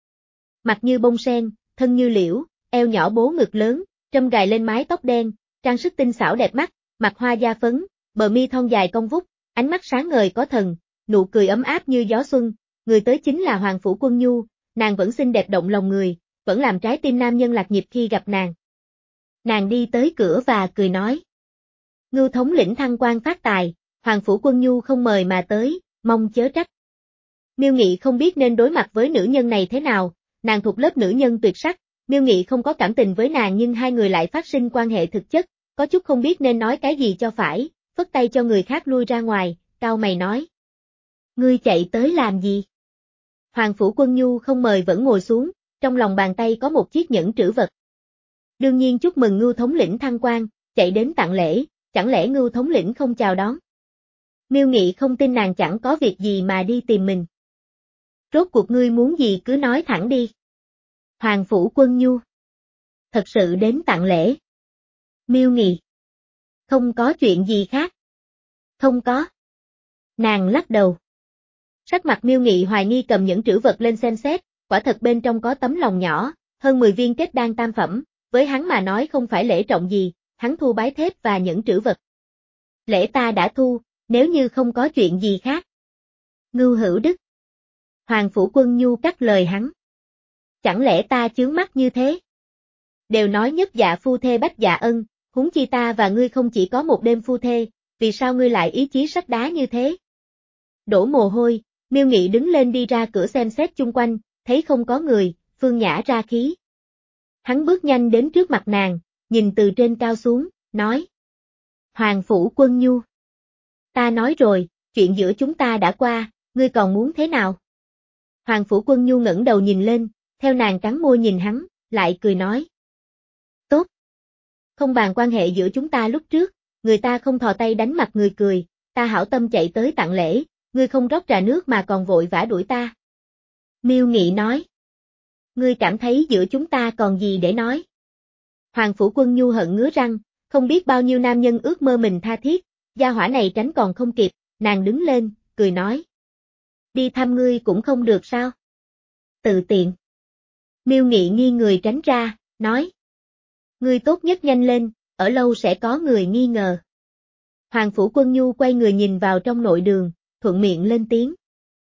Mặt như bông sen, thân như liễu, eo nhỏ bố ngực lớn, trâm gài lên mái tóc đen, trang sức tinh xảo đẹp mắt, mặt hoa da phấn, bờ mi thon dài cong vút, ánh mắt sáng ngời có thần, nụ cười ấm áp như gió xuân, người tới chính là Hoàng Phủ Quân Nhu, nàng vẫn xinh đẹp động lòng người, vẫn làm trái tim nam nhân lạc nhịp khi gặp nàng. Nàng đi tới cửa và cười nói. Ngưu thống lĩnh thăng quan phát tài, Hoàng Phủ Quân Nhu không mời mà tới, mong chớ trách. Miêu Nghị không biết nên đối mặt với nữ nhân này thế nào, nàng thuộc lớp nữ nhân tuyệt sắc, Miêu Nghị không có cảm tình với nàng nhưng hai người lại phát sinh quan hệ thực chất, có chút không biết nên nói cái gì cho phải, phất tay cho người khác lui ra ngoài, cau mày nói. Ngươi chạy tới làm gì? Hoàng Phủ Quân Nhu không mời vẫn ngồi xuống, trong lòng bàn tay có một chiếc nhẫn trữ vật. Đương nhiên chúc mừng Ngưu thống lĩnh thăng quan, chạy đến tặng lễ, chẳng lẽ Ngưu thống lĩnh không chào đón? Miêu Nghị không tin nàng chẳng có việc gì mà đi tìm mình. Rốt cuộc ngươi muốn gì cứ nói thẳng đi. Hoàng Phủ Quân Nhu. Thật sự đến tặng lễ. Miêu Nghị. Không có chuyện gì khác. Không có. Nàng lắc đầu. Sắc mặt Miêu Nghị hoài nghi cầm những trữ vật lên xem xét, quả thật bên trong có tấm lòng nhỏ, hơn mười viên kết đan tam phẩm, với hắn mà nói không phải lễ trọng gì, hắn thu bái thép và những trữ vật. Lễ ta đã thu, nếu như không có chuyện gì khác. Ngưu Hữu Đức. Hoàng Phủ Quân Nhu cắt lời hắn. Chẳng lẽ ta chướng mắt như thế? Đều nói nhất dạ phu thê bách dạ ân, huống chi ta và ngươi không chỉ có một đêm phu thê, vì sao ngươi lại ý chí sắt đá như thế? Đổ mồ hôi, Miêu Nghị đứng lên đi ra cửa xem xét chung quanh, thấy không có người, Phương Nhã ra khí. Hắn bước nhanh đến trước mặt nàng, nhìn từ trên cao xuống, nói. Hoàng Phủ Quân Nhu. Ta nói rồi, chuyện giữa chúng ta đã qua, ngươi còn muốn thế nào? Hoàng Phủ Quân Nhu ngẩng đầu nhìn lên, theo nàng cắn môi nhìn hắn, lại cười nói. Tốt. Không bàn quan hệ giữa chúng ta lúc trước, người ta không thò tay đánh mặt người cười, ta hảo tâm chạy tới tặng lễ, ngươi không rót trà nước mà còn vội vã đuổi ta. Miêu Nghị nói. Ngươi cảm thấy giữa chúng ta còn gì để nói? Hoàng Phủ Quân Nhu hận ngứa răng, không biết bao nhiêu nam nhân ước mơ mình tha thiết, gia hỏa này tránh còn không kịp, nàng đứng lên, cười nói. Đi thăm ngươi cũng không được sao? Tự tiện. Miêu Nghị nghi người tránh ra, nói. Ngươi tốt nhất nhanh lên, ở lâu sẽ có người nghi ngờ. Hoàng Phủ Quân Nhu quay người nhìn vào trong nội đường, thuận miệng lên tiếng.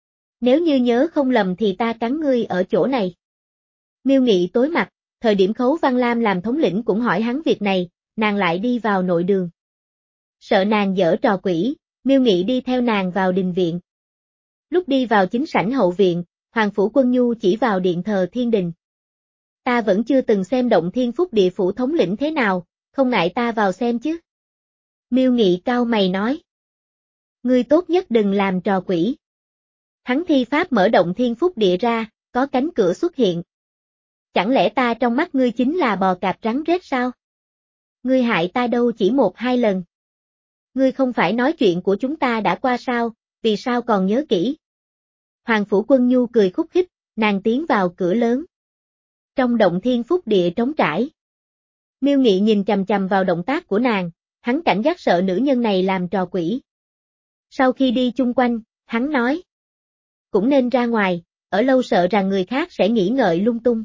Nếu như nhớ không lầm thì ta cắn ngươi ở chỗ này. Miêu Nghị tối mặt, thời điểm Khấu Văn Lam làm thống lĩnh cũng hỏi hắn việc này, nàng lại đi vào nội đường. Sợ nàng giở trò quỷ, Miêu Nghị đi theo nàng vào đình viện. Lúc đi vào chính sảnh hậu viện, Hoàng Phủ Quân Nhu chỉ vào điện thờ thiên đình. Ta vẫn chưa từng xem Động Thiên Phúc Địa phủ thống lĩnh thế nào, không ngại ta vào xem chứ. Miêu Nghị cau mày nói. Ngươi tốt nhất đừng làm trò quỷ. Hắn thi pháp mở Động Thiên Phúc Địa ra, có cánh cửa xuất hiện. Chẳng lẽ ta trong mắt ngươi chính là bò cạp rắn rết sao? Ngươi hại ta đâu chỉ một hai lần. Ngươi không phải nói chuyện của chúng ta đã qua sao, vì sao còn nhớ kỹ? Hoàng Phủ Quân Nhu cười khúc khích, nàng tiến vào cửa lớn. Trong Động Thiên Phúc Địa trống trải. Miêu Nghị nhìn chằm chằm vào động tác của nàng, hắn cảnh giác sợ nữ nhân này làm trò quỷ. Sau khi đi chung quanh, hắn nói. Cũng nên ra ngoài, ở lâu sợ rằng người khác sẽ nghĩ ngợi lung tung.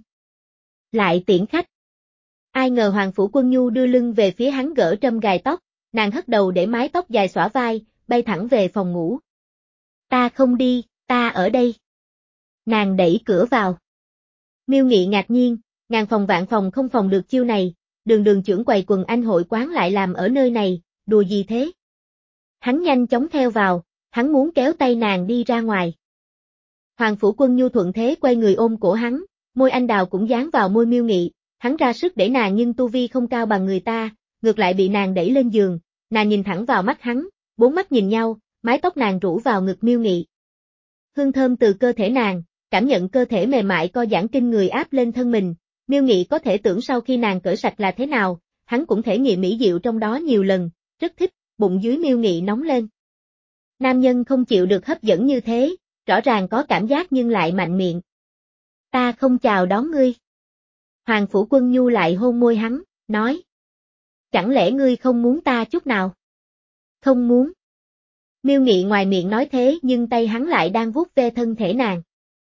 Lại tiễn khách. Ai ngờ Hoàng Phủ Quân Nhu đưa lưng về phía hắn gỡ trâm gài tóc, nàng hất đầu để mái tóc dài xõa vai, bay thẳng về phòng ngủ. Ta không đi, ta ở đây. Nàng đẩy cửa vào. Miêu Nghị ngạc nhiên, ngàn phòng vạn phòng không phòng được chiêu này, đường đường trưởng quầy quần anh hội quán lại làm ở nơi này, đùa gì thế? Hắn nhanh chóng theo vào, hắn muốn kéo tay nàng đi ra ngoài. Hoàng Phủ Quân Nhu thuận thế quay người ôm cổ hắn, môi anh đào cũng dán vào môi Miêu Nghị, hắn ra sức để nàng nhưng tu vi không cao bằng người ta, ngược lại bị nàng đẩy lên giường, nàng nhìn thẳng vào mắt hắn, bốn mắt nhìn nhau, mái tóc nàng rủ vào ngực Miêu Nghị. Hương thơm từ cơ thể nàng, cảm nhận cơ thể mềm mại co giãn kinh người áp lên thân mình, Miêu Nghị có thể tưởng sau khi nàng cởi sạch là thế nào, hắn cũng thể nghiệm mỹ diệu trong đó nhiều lần, rất thích, bụng dưới Miêu Nghị nóng lên. Nam nhân không chịu được hấp dẫn như thế, rõ ràng có cảm giác nhưng lại mạnh miệng. Ta không chào đón ngươi. Hoàng Phủ Quân Nhu lại hôn môi hắn, nói. Chẳng lẽ ngươi không muốn ta chút nào? Không muốn. Miêu Nghị ngoài miệng nói thế nhưng tay hắn lại đang vuốt ve thân thể nàng.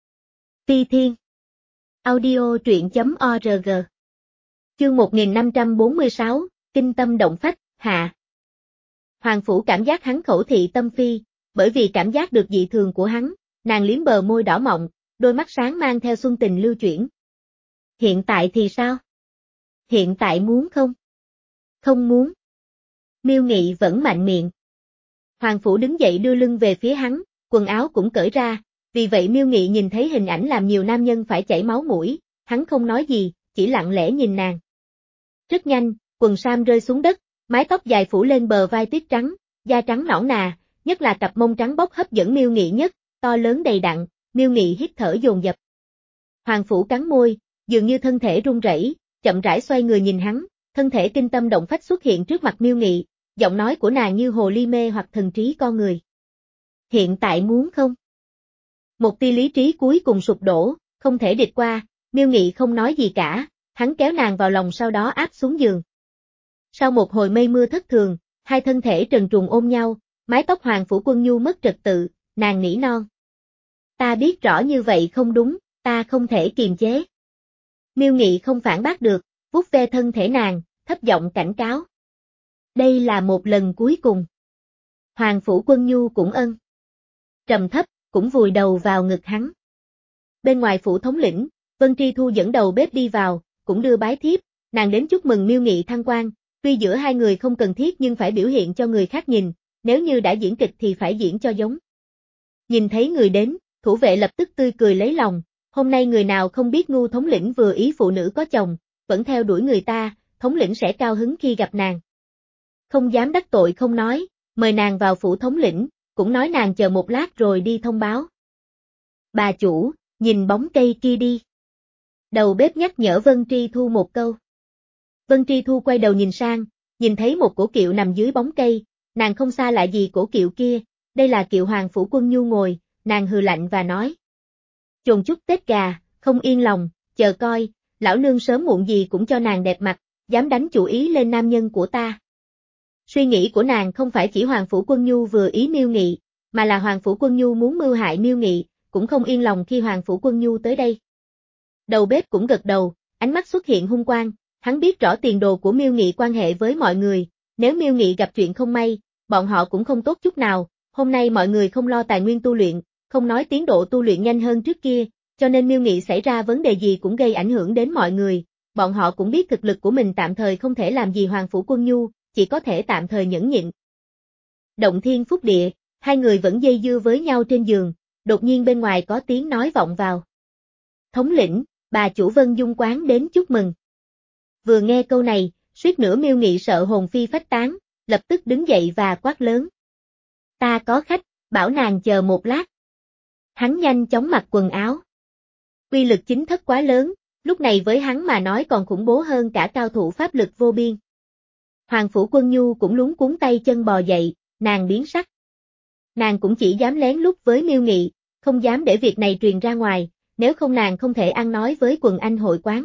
Ti Thiên. Audio truyện chấm org. Chương một nghìn năm trăm bốn mươi sáu, Kinh tâm động phách, hạ. Hoàng Phủ cảm giác hắn khẩu thị tâm phi, bởi vì cảm giác được dị thường của hắn, nàng liếm bờ môi đỏ mọng, đôi mắt sáng mang theo xuân tình lưu chuyển. Hiện tại thì sao? Hiện tại muốn không? Không muốn. Miêu Nghị vẫn mạnh miệng. Hoàng Phủ đứng dậy đưa lưng về phía hắn, quần áo cũng cởi ra, vì vậy Miêu Nghị nhìn thấy hình ảnh làm nhiều nam nhân phải chảy máu mũi, hắn không nói gì, chỉ lặng lẽ nhìn nàng. Rất nhanh, quần sam rơi xuống đất, mái tóc dài phủ lên bờ vai tuyết trắng, da trắng nõn nà, nhất là cặp mông trắng bóc hấp dẫn Miêu Nghị nhất, to lớn đầy đặn, Miêu Nghị hít thở dồn dập. Hoàng Phủ cắn môi, dường như thân thể run rẩy, chậm rãi xoay người nhìn hắn, thân thể kinh tâm động phách xuất hiện trước mặt Miêu Nghị, giọng nói của nàng như hồ ly mê hoặc thần trí con người. Hiện tại muốn không? Một tia lý trí cuối cùng sụp đổ, không thể địch qua, Miêu Nghị không nói gì cả, hắn kéo nàng vào lòng sau đó áp xuống giường. Sau một hồi mây mưa thất thường, hai thân thể trần truồng ôm nhau, mái tóc Hoàng Phủ Quân Nhu mất trật tự, nàng nỉ non. Ta biết rõ như vậy không đúng, ta không thể kiềm chế. Miêu Nghị không phản bác được, vuốt ve thân thể nàng, thấp giọng cảnh cáo. Đây là một lần cuối cùng. Hoàng Phủ Quân Nhu cũng ân. Trầm thấp, cũng vùi đầu vào ngực hắn. Bên ngoài phủ thống lĩnh, Vân Tri Thu dẫn đầu bếp đi vào, cũng đưa bái thiếp, nàng đến chúc mừng Miêu Nghị thăng quan, tuy giữa hai người không cần thiết nhưng phải biểu hiện cho người khác nhìn, nếu như đã diễn kịch thì phải diễn cho giống. Nhìn thấy người đến, thủ vệ lập tức tươi cười lấy lòng, hôm nay người nào không biết Ngu thống lĩnh vừa ý phụ nữ có chồng, vẫn theo đuổi người ta, thống lĩnh sẽ cao hứng khi gặp nàng. Không dám đắc tội không nói, mời nàng vào phủ thống lĩnh, cũng nói nàng chờ một lát rồi đi thông báo. Bà chủ, nhìn bóng cây kia đi. Đầu bếp nhắc nhở Vân Tri Thu một câu. Vân Tri Thu quay đầu nhìn sang, nhìn thấy một cổ kiệu nằm dưới bóng cây, nàng không xa lạ gì cổ kiệu kia, đây là kiệu Hoàng Phủ Quân Nhu ngồi, nàng hừ lạnh và nói. Chồn chút Tết gà, không yên lòng, chờ coi, lão nương sớm muộn gì cũng cho nàng đẹp mặt, dám đánh chủ ý lên nam nhân của ta. Suy nghĩ của nàng không phải chỉ Hoàng Phủ Quân Nhu vừa ý Miêu Nghị, mà là Hoàng Phủ Quân Nhu muốn mưu hại Miêu Nghị, cũng không yên lòng khi Hoàng Phủ Quân Nhu tới đây. Đầu bếp cũng gật đầu, ánh mắt xuất hiện hung quang, hắn biết rõ tiền đồ của Miêu Nghị quan hệ với mọi người, nếu Miêu Nghị gặp chuyện không may, bọn họ cũng không tốt chút nào, hôm nay mọi người không lo tài nguyên tu luyện, không nói tiến độ tu luyện nhanh hơn trước kia, cho nên Miêu Nghị xảy ra vấn đề gì cũng gây ảnh hưởng đến mọi người, bọn họ cũng biết thực lực của mình tạm thời không thể làm gì Hoàng Phủ Quân Nhu, chỉ có thể tạm thời nhẫn nhịn. Động Thiên Phúc Địa, hai người vẫn dây dưa với nhau trên giường, đột nhiên bên ngoài có tiếng nói vọng vào. Thống lĩnh, bà chủ Vân Dung quán đến chúc mừng. Vừa nghe câu này, suýt nữa Miêu Nghị sợ hồn phi phách tán, lập tức đứng dậy và quát lớn. Ta có khách, bảo nàng chờ một lát. Hắn nhanh chóng mặc quần áo. Uy lực chính thất quá lớn, lúc này với hắn mà nói còn khủng bố hơn cả cao thủ pháp lực vô biên. Hoàng Phủ Quân Nhu cũng luống cuống tay chân bò dậy, nàng biến sắc. Nàng cũng chỉ dám lén lút với Miêu Nghị, không dám để việc này truyền ra ngoài, nếu không nàng không thể ăn nói với quần anh hội quán.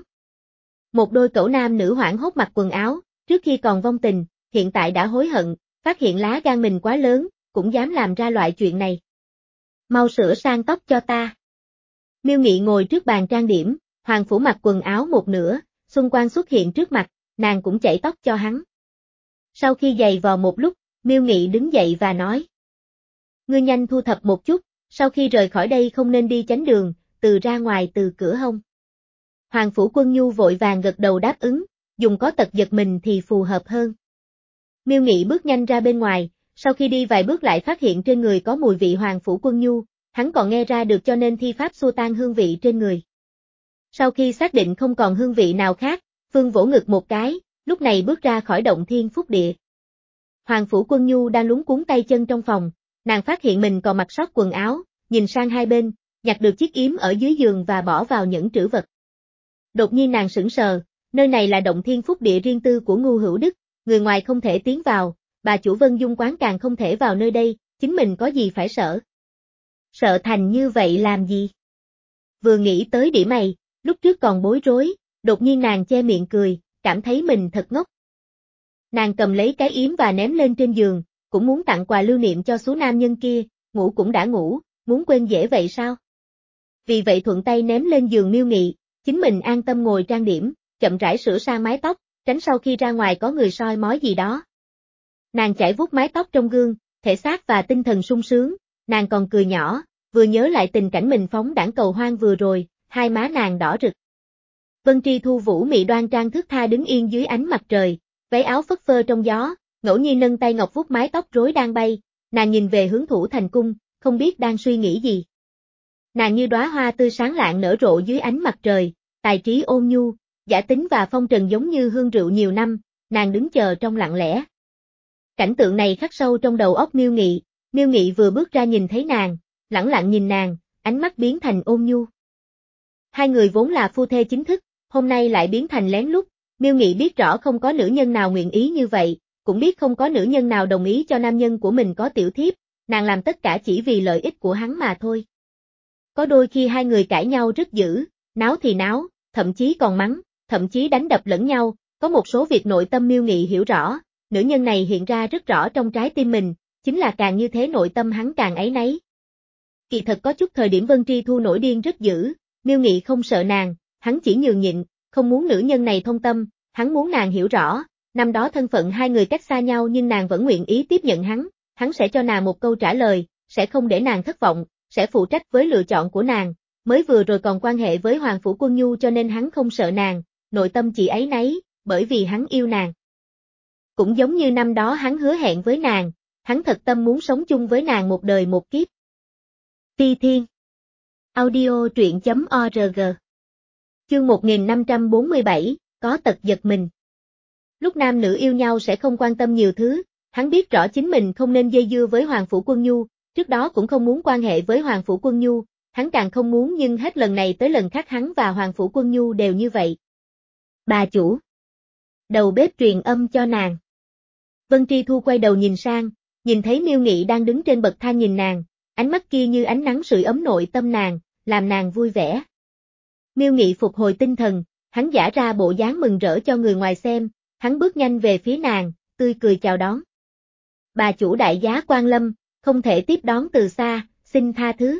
Một đôi cẩu nam nữ hoảng hốt mặc quần áo, trước khi còn vong tình, hiện tại đã hối hận, phát hiện lá gan mình quá lớn, cũng dám làm ra loại chuyện này. Mau sửa sang tóc cho ta. Miêu Nghị ngồi trước bàn trang điểm, Hoàng Phủ mặc quần áo một nửa, Xuân Quang xuất hiện trước mặt, nàng cũng chảy tóc cho hắn. Sau khi giày vò một lúc, Miêu Nghị đứng dậy và nói. Ngươi nhanh thu thập một chút, sau khi rời khỏi đây không nên đi chánh đường, từ ra ngoài từ cửa hông. Hoàng Phủ Quân Nhu vội vàng gật đầu đáp ứng, dùng có tật giật mình thì phù hợp hơn. Miêu Nghị bước nhanh ra bên ngoài, sau khi đi vài bước lại phát hiện trên người có mùi vị Hoàng Phủ Quân Nhu, hắn còn nghe ra được cho nên thi pháp xua tan hương vị trên người. Sau khi xác định không còn hương vị nào khác, Phương vỗ ngực một cái, lúc này bước ra khỏi Động Thiên Phúc Địa. Hoàng Phủ Quân Nhu đang luống cuống tay chân trong phòng, nàng phát hiện mình còn mặc sót quần áo, nhìn sang hai bên, nhặt được chiếc yếm ở dưới giường và bỏ vào nhẫn trữ vật. Đột nhiên nàng sững sờ, nơi này là Động Thiên Phúc Địa riêng tư của Ngu Hữu Đức, người ngoài không thể tiến vào, bà chủ Vân Dung quán càng không thể vào nơi đây, chính mình có gì phải sợ. Sợ thành như vậy làm gì? Vừa nghĩ tới điểm này, lúc trước còn bối rối, đột nhiên nàng che miệng cười, cảm thấy mình thật ngốc. Nàng cầm lấy cái yếm và ném lên trên giường, cũng muốn tặng quà lưu niệm cho số nam nhân kia, ngủ cũng đã ngủ, muốn quên dễ vậy sao? Vì vậy thuận tay ném lên giường Miêu Nghị, chính mình an tâm ngồi trang điểm, chậm rãi sửa sang mái tóc, tránh sau khi ra ngoài có người soi mói gì đó. Nàng chải vuốt mái tóc trong gương, thể xác và tinh thần sung sướng, nàng còn cười nhỏ, vừa nhớ lại tình cảnh mình phóng đãng cầu hoang vừa rồi, hai má nàng đỏ rực. Vân Tri Thu vũ mị đoan trang thướt tha đứng yên dưới ánh mặt trời, váy áo phất phơ trong gió, ngẫu nhiên nâng tay ngọc vuốt mái tóc rối đang bay, nàng nhìn về hướng Thủ Thành Cung, không biết đang suy nghĩ gì. Nàng như đóa hoa tươi sáng lạng nở rộ dưới ánh mặt trời, tài trí ôn nhu, giả tính và phong trần giống như hương rượu nhiều năm, nàng đứng chờ trong lặng lẽ. Cảnh tượng này khắc sâu trong đầu óc Miêu Nghị, Miêu Nghị vừa bước ra nhìn thấy nàng, lẳng lặng nhìn nàng, ánh mắt biến thành ôn nhu. Hai người vốn là phu thê chính thức, hôm nay lại biến thành lén lút, Miêu Nghị biết rõ không có nữ nhân nào nguyện ý như vậy, cũng biết không có nữ nhân nào đồng ý cho nam nhân của mình có tiểu thiếp, nàng làm tất cả chỉ vì lợi ích của hắn mà thôi. Có đôi khi hai người cãi nhau rất dữ, náo thì náo, thậm chí còn mắng, thậm chí đánh đập lẫn nhau, có một số việc nội tâm Miêu Nghị hiểu rõ, nữ nhân này hiện ra rất rõ trong trái tim mình, chính là càng như thế nội tâm hắn càng áy náy. Kỳ thật có chút thời điểm Vân Tri Thu nổi điên rất dữ, Miêu Nghị không sợ nàng, hắn chỉ nhường nhịn, không muốn nữ nhân này thông tâm, hắn muốn nàng hiểu rõ, năm đó thân phận hai người cách xa nhau nhưng nàng vẫn nguyện ý tiếp nhận hắn, hắn sẽ cho nàng một câu trả lời, sẽ không để nàng thất vọng, sẽ phụ trách với lựa chọn của nàng, mới vừa rồi còn quan hệ với Hoàng Phủ Quân Nhu cho nên hắn không sợ nàng, nội tâm chỉ áy náy, bởi vì hắn yêu nàng. Cũng giống như năm đó hắn hứa hẹn với nàng, hắn thật tâm muốn sống chung với nàng một đời một kiếp. Phi Thiên Audio truyện chấm org Chương một nghìn năm trăm bốn mươi bảy, có tật giật mình. Lúc nam nữ yêu nhau sẽ không quan tâm nhiều thứ, hắn biết rõ chính mình không nên dây dưa với Hoàng Phủ Quân Nhu, trước đó cũng không muốn quan hệ với Hoàng Phủ Quân Nhu, hắn càng không muốn nhưng hết lần này tới lần khác hắn và Hoàng Phủ Quân Nhu đều như vậy. Bà chủ. Đầu bếp truyền âm cho nàng. Vân Tri Thu quay đầu nhìn sang, nhìn thấy Miêu Nghị đang đứng trên bậc thang nhìn nàng, ánh mắt kia như ánh nắng sưởi ấm nội tâm nàng, làm nàng vui vẻ. Miêu Nghị phục hồi tinh thần, hắn giả ra bộ dáng mừng rỡ cho người ngoài xem, hắn bước nhanh về phía nàng, tươi cười chào đón. Bà chủ đại giá quan lâm, không thể tiếp đón từ xa, xin tha thứ.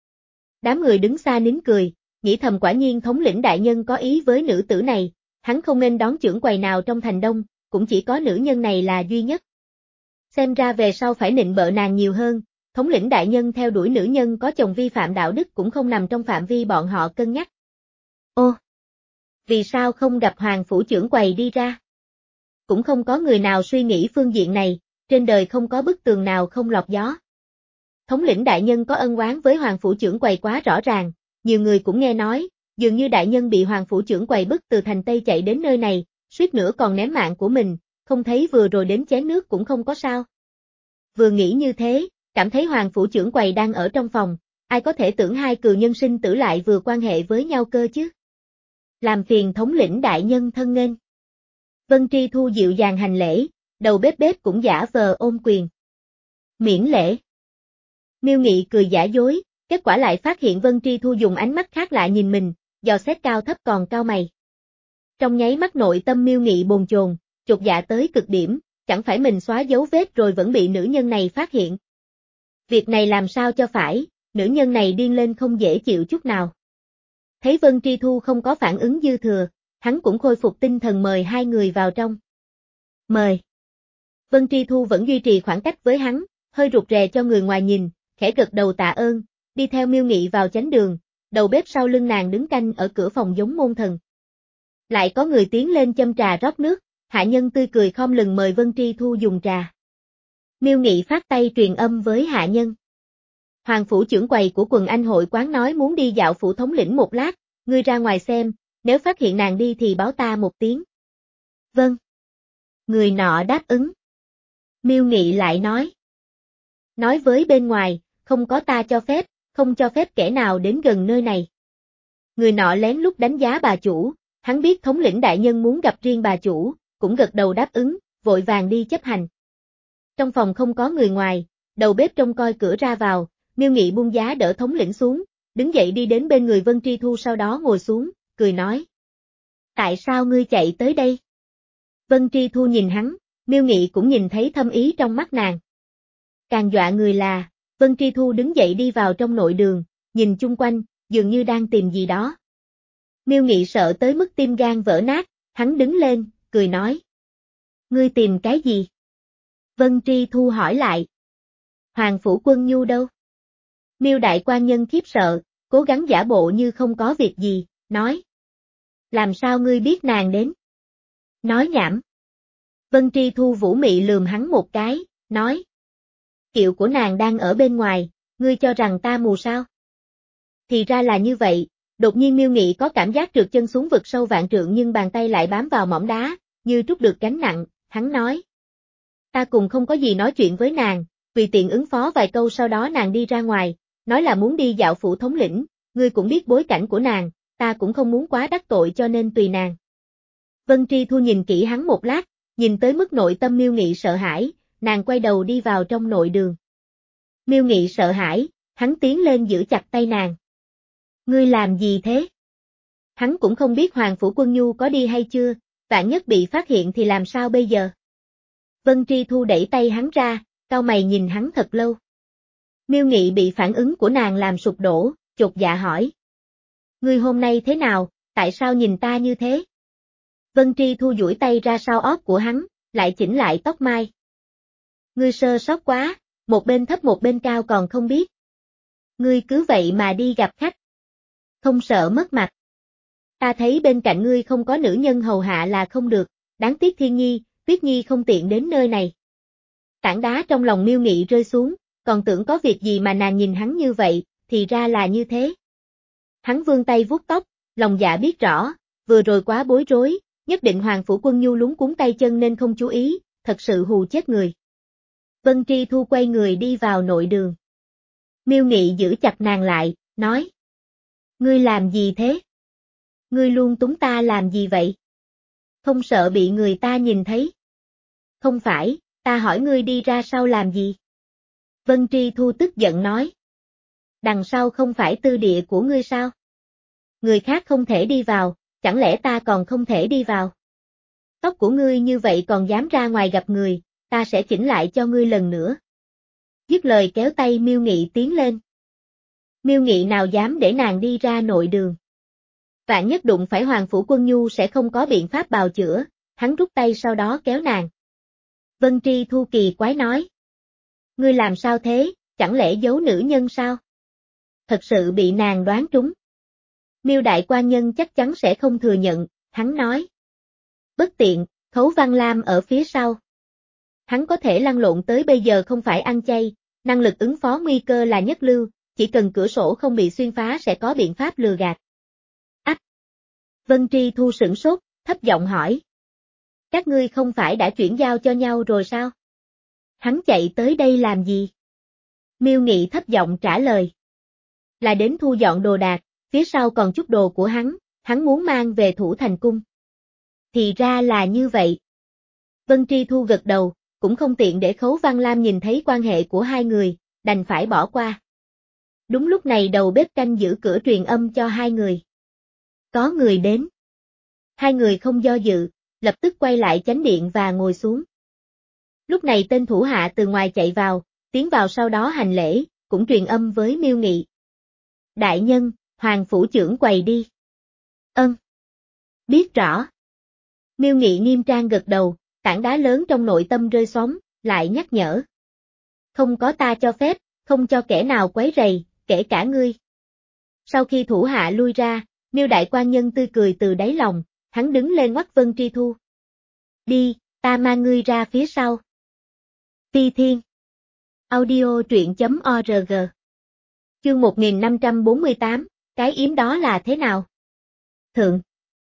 Đám người đứng xa nín cười, nghĩ thầm quả nhiên thống lĩnh đại nhân có ý với nữ tử này, hắn không nên đón trưởng quầy nào trong thành đông, cũng chỉ có nữ nhân này là duy nhất. Xem ra về sau phải nịnh bợ nàng nhiều hơn, thống lĩnh đại nhân theo đuổi nữ nhân có chồng vi phạm đạo đức cũng không nằm trong phạm vi bọn họ cân nhắc. Ô! Vì sao không gặp Hoàng Phủ trưởng quầy đi ra? Cũng không có người nào suy nghĩ phương diện này, trên đời không có bức tường nào không lọt gió. Thống lĩnh đại nhân có ân oán với Hoàng Phủ trưởng quầy quá rõ ràng, nhiều người cũng nghe nói, dường như đại nhân bị Hoàng Phủ trưởng quầy bức từ thành Tây chạy đến nơi này, suýt nữa còn ném mạng của mình, không thấy vừa rồi đến chén nước cũng không có sao. Vừa nghĩ như thế, cảm thấy Hoàng Phủ trưởng quầy đang ở trong phòng, ai có thể tưởng hai cừu nhân sinh tử lại vừa quan hệ với nhau cơ chứ. Làm phiền thống lĩnh đại nhân thân nghênh. Vân Tri Thu dịu dàng hành lễ, đầu bếp bếp cũng giả vờ ôm quyền. Miễn lễ. Miêu Nghị cười giả dối, kết quả lại phát hiện Vân Tri Thu dùng ánh mắt khác lạ nhìn mình, dò xét cao thấp còn cao mày. Trong nháy mắt nội tâm Miêu Nghị bồn chồn, chột dạ tới cực điểm, chẳng phải mình xóa dấu vết rồi vẫn bị nữ nhân này phát hiện. Việc này làm sao cho phải, nữ nhân này điên lên không dễ chịu chút nào. Thấy Vân Tri Thu không có phản ứng dư thừa, hắn cũng khôi phục tinh thần mời hai người vào trong. Mời. Vân Tri Thu vẫn duy trì khoảng cách với hắn, hơi rụt rè cho người ngoài nhìn, khẽ gật đầu tạ ơn, đi theo Miêu Nghị vào chánh đường, đầu bếp sau lưng nàng đứng canh ở cửa phòng giống môn thần. Lại có người tiến lên châm trà rót nước, hạ nhân tươi cười khom lưng mời Vân Tri Thu dùng trà. Miêu Nghị phát tay truyền âm với hạ nhân. Hoàng Phủ trưởng quầy của quần anh hội quán nói muốn đi dạo phủ thống lĩnh một lát, ngươi ra ngoài xem, nếu phát hiện nàng đi thì báo ta một tiếng. Vâng. Người nọ đáp ứng. Miêu Nghị lại nói. Nói với bên ngoài, không có ta cho phép, không cho phép kẻ nào đến gần nơi này. Người nọ lén lút đánh giá bà chủ, hắn biết thống lĩnh đại nhân muốn gặp riêng bà chủ, cũng gật đầu đáp ứng, vội vàng đi chấp hành. Trong phòng không có người ngoài, đầu bếp trông coi cửa ra vào, Miêu Nghị buông giá đỡ thống lĩnh xuống, đứng dậy đi đến bên người Vân Tri Thu sau đó ngồi xuống, cười nói. Tại sao ngươi chạy tới đây? Vân Tri Thu nhìn hắn, Miêu Nghị cũng nhìn thấy thâm ý trong mắt nàng. Càng dọa người là, Vân Tri Thu đứng dậy đi vào trong nội đường, nhìn chung quanh, dường như đang tìm gì đó. Miêu Nghị sợ tới mức tim gan vỡ nát, hắn đứng lên, cười nói. Ngươi tìm cái gì? Vân Tri Thu hỏi lại. Hoàng Phủ Quân Nhu đâu? Miêu đại quan nhân khiếp sợ, cố gắng giả bộ như không có việc gì, nói. Làm sao ngươi biết nàng đến? Nói nhảm. Vân Tri Thu vũ mị lườm hắn một cái, nói. Kiệu của nàng đang ở bên ngoài, ngươi cho rằng ta mù sao? Thì ra là như vậy, đột nhiên Miêu Nghị có cảm giác trượt chân xuống vực sâu vạn trượng nhưng bàn tay lại bám vào mỏm đá, như trút được gánh nặng, hắn nói. Ta cùng không có gì nói chuyện với nàng, vì tiện ứng phó vài câu sau đó nàng đi ra ngoài, nói là muốn đi dạo phủ thống lĩnh, ngươi cũng biết bối cảnh của nàng, ta cũng không muốn quá đắc tội cho nên tùy nàng. Vân Tri Thu nhìn kỹ hắn một lát, nhìn tới mức nội tâm Miêu Nghị sợ hãi, nàng quay đầu đi vào trong nội đường. Miêu Nghị sợ hãi, hắn tiến lên giữ chặt tay nàng. Ngươi làm gì thế? Hắn cũng không biết Hoàng Phủ Quân Nhu có đi hay chưa, vạn nhất bị phát hiện thì làm sao bây giờ? Vân Tri Thu đẩy tay hắn ra, cau mày nhìn hắn thật lâu. Miêu Nghị bị phản ứng của nàng làm sụp đổ, chột dạ hỏi. Ngươi hôm nay thế nào, tại sao nhìn ta như thế? Vân Tri Thu duỗi tay ra sau ót của hắn, lại chỉnh lại tóc mai. Ngươi sơ sót quá, một bên thấp một bên cao còn không biết. Ngươi cứ vậy mà đi gặp khách. Không sợ mất mặt. Ta thấy bên cạnh ngươi không có nữ nhân hầu hạ là không được, đáng tiếc Thiên Nhi, Tuyết Nhi không tiện đến nơi này. Tảng đá trong lòng Miêu Nghị rơi xuống, còn tưởng có việc gì mà nàng nhìn hắn như vậy, thì ra là như thế. Hắn vươn tay vuốt tóc, lòng dạ biết rõ, vừa rồi quá bối rối, nhất định Hoàng Phủ Quân Nhu lúng cuống tay chân nên không chú ý, thật sự hù chết người. Vân Tri Thu quay người đi vào nội đường. Miêu Nghị giữ chặt nàng lại, nói. Ngươi làm gì thế? Ngươi luôn túng ta làm gì vậy? Không sợ bị người ta nhìn thấy? Không phải, ta hỏi ngươi đi ra sau làm gì? Vân Tri Thu tức giận nói. Đằng sau không phải tư địa của ngươi sao? Người khác không thể đi vào, chẳng lẽ ta còn không thể đi vào? Tóc của ngươi như vậy còn dám ra ngoài gặp người, ta sẽ chỉnh lại cho ngươi lần nữa. Dứt lời kéo tay Miêu Nghị tiến lên. Miêu Nghị nào dám để nàng đi ra nội đường. Vạn nhất đụng phải Hoàng Phủ Quân Nhu sẽ không có biện pháp bào chữa, hắn rút tay sau đó kéo nàng. Vân Tri Thu kỳ quái nói. Ngươi làm sao thế, chẳng lẽ giấu nữ nhân sao? Thật sự bị nàng đoán trúng. Miêu đại quan nhân chắc chắn sẽ không thừa nhận, hắn nói. Bất tiện, Khấu Văn Lam ở phía sau. Hắn có thể lăn lộn tới bây giờ không phải ăn chay, năng lực ứng phó nguy cơ là nhất lưu, chỉ cần cửa sổ không bị xuyên phá sẽ có biện pháp lừa gạt. Ách! Vân Tri Thu sửng sốt, thấp giọng hỏi. Các ngươi không phải đã chuyển giao cho nhau rồi sao? Hắn chạy tới đây làm gì? Miêu Nghị thấp giọng trả lời. Là đến thu dọn đồ đạc, phía sau còn chút đồ của hắn, hắn muốn mang về Thủ Thành Cung. Thì ra là như vậy. Vân Tri Thu gật đầu, cũng không tiện để Khấu Văn Lam nhìn thấy quan hệ của hai người, đành phải bỏ qua. Đúng lúc này đầu bếp canh giữ cửa truyền âm cho hai người. Có người đến. Hai người không do dự, lập tức quay lại chánh điện và ngồi xuống. Lúc này tên thủ hạ từ ngoài chạy vào, tiến vào sau đó hành lễ, cũng truyền âm với Miêu Nghị. Đại nhân, Hoàng phủ trưởng quầy đi. Ân. Biết rõ. Miêu Nghị nghiêm trang gật đầu, tảng đá lớn trong nội tâm rơi xuống, lại nhắc nhở. Không có ta cho phép, không cho kẻ nào quấy rầy, kể cả ngươi. Sau khi thủ hạ lui ra, Miêu đại quan nhân tươi cười từ đáy lòng, hắn đứng lên ngoắt Vân Tri Thu. Đi, ta mang ngươi ra phía sau. Phi Thiên. Audio truyện chấm org. Chương một nghìn năm trăm bốn mươi tám, cái yếm đó là thế nào? Thượng.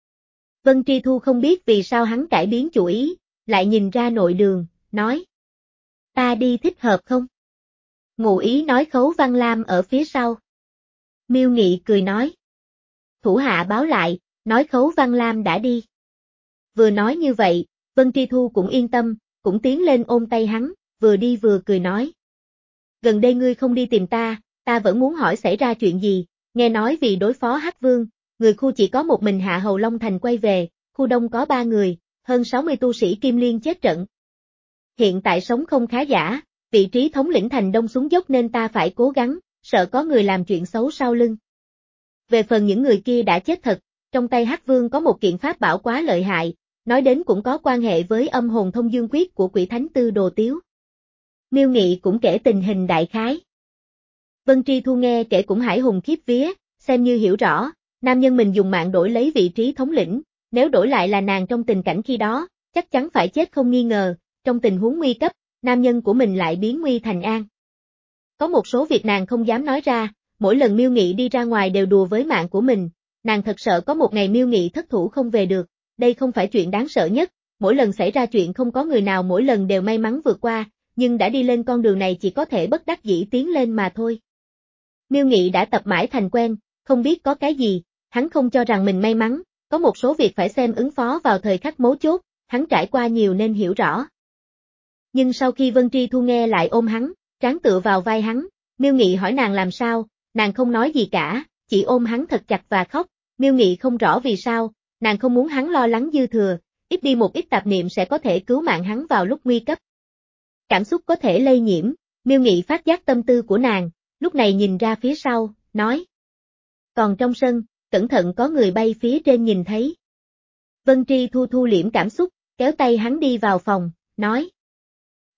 Vân Tri Thu không biết vì sao hắn cải biến chủ ý, lại nhìn ra nội đường, nói. Ta đi thích hợp không? Ngụ ý nói Khấu Văn Lam ở phía sau. Miêu Nghị cười nói. Thủ hạ báo lại, nói Khấu Văn Lam đã đi. Vừa nói như vậy, Vân Tri Thu cũng yên tâm, cũng tiến lên ôm tay hắn, vừa đi vừa cười nói. Gần đây ngươi không đi tìm ta, ta vẫn muốn hỏi xảy ra chuyện gì, nghe nói vì đối phó Hắc Vương, người khu chỉ có một mình Hạ Hầu Long Thành quay về, khu đông có ba người, hơn sáu mươi tu sĩ Kim Liên chết trận. Hiện tại sống không khá giả, vị trí thống lĩnh thành đông xuống dốc nên ta phải cố gắng, sợ có người làm chuyện xấu sau lưng. Về phần những người kia đã chết thật, trong tay Hắc Vương có một kiện pháp bảo quá lợi hại, nói đến cũng có quan hệ với âm hồn thông dương quyết của Quỷ Thánh Tư Đồ Tiếu. Miêu Nghị cũng kể tình hình đại khái. Vân Tri Thu nghe kể cũng hải hùng khiếp vía, xem như hiểu rõ, nam nhân mình dùng mạng đổi lấy vị trí thống lĩnh, nếu đổi lại là nàng trong tình cảnh khi đó, chắc chắn phải chết không nghi ngờ, trong tình huống nguy cấp, nam nhân của mình lại biến nguy thành an. Có một số việc nàng không dám nói ra, mỗi lần Miêu Nghị đi ra ngoài đều đùa với mạng của mình, nàng thật sợ có một ngày Miêu Nghị thất thủ không về được, đây không phải chuyện đáng sợ nhất, mỗi lần xảy ra chuyện không có người nào mỗi lần đều may mắn vượt qua, nhưng đã đi lên con đường này chỉ có thể bất đắc dĩ tiến lên mà thôi. Miêu Nghị đã tập mãi thành quen, không biết có cái gì, hắn không cho rằng mình may mắn, có một số việc phải xem ứng phó vào thời khắc mấu chốt, hắn trải qua nhiều nên hiểu rõ. Nhưng sau khi Vân Tri Thu nghe lại ôm hắn, trán tựa vào vai hắn, Miêu Nghị hỏi nàng làm sao, nàng không nói gì cả, chỉ ôm hắn thật chặt và khóc, Miêu Nghị không rõ vì sao, nàng không muốn hắn lo lắng dư thừa, ít đi một ít tạp niệm sẽ có thể cứu mạng hắn vào lúc nguy cấp. Cảm xúc có thể lây nhiễm, Miêu Nghị phát giác tâm tư của nàng, lúc này nhìn ra phía sau, nói. Còn trong sân, cẩn thận có người bay phía trên nhìn thấy. Vân Tri Thu thu liễm cảm xúc, kéo tay hắn đi vào phòng, nói.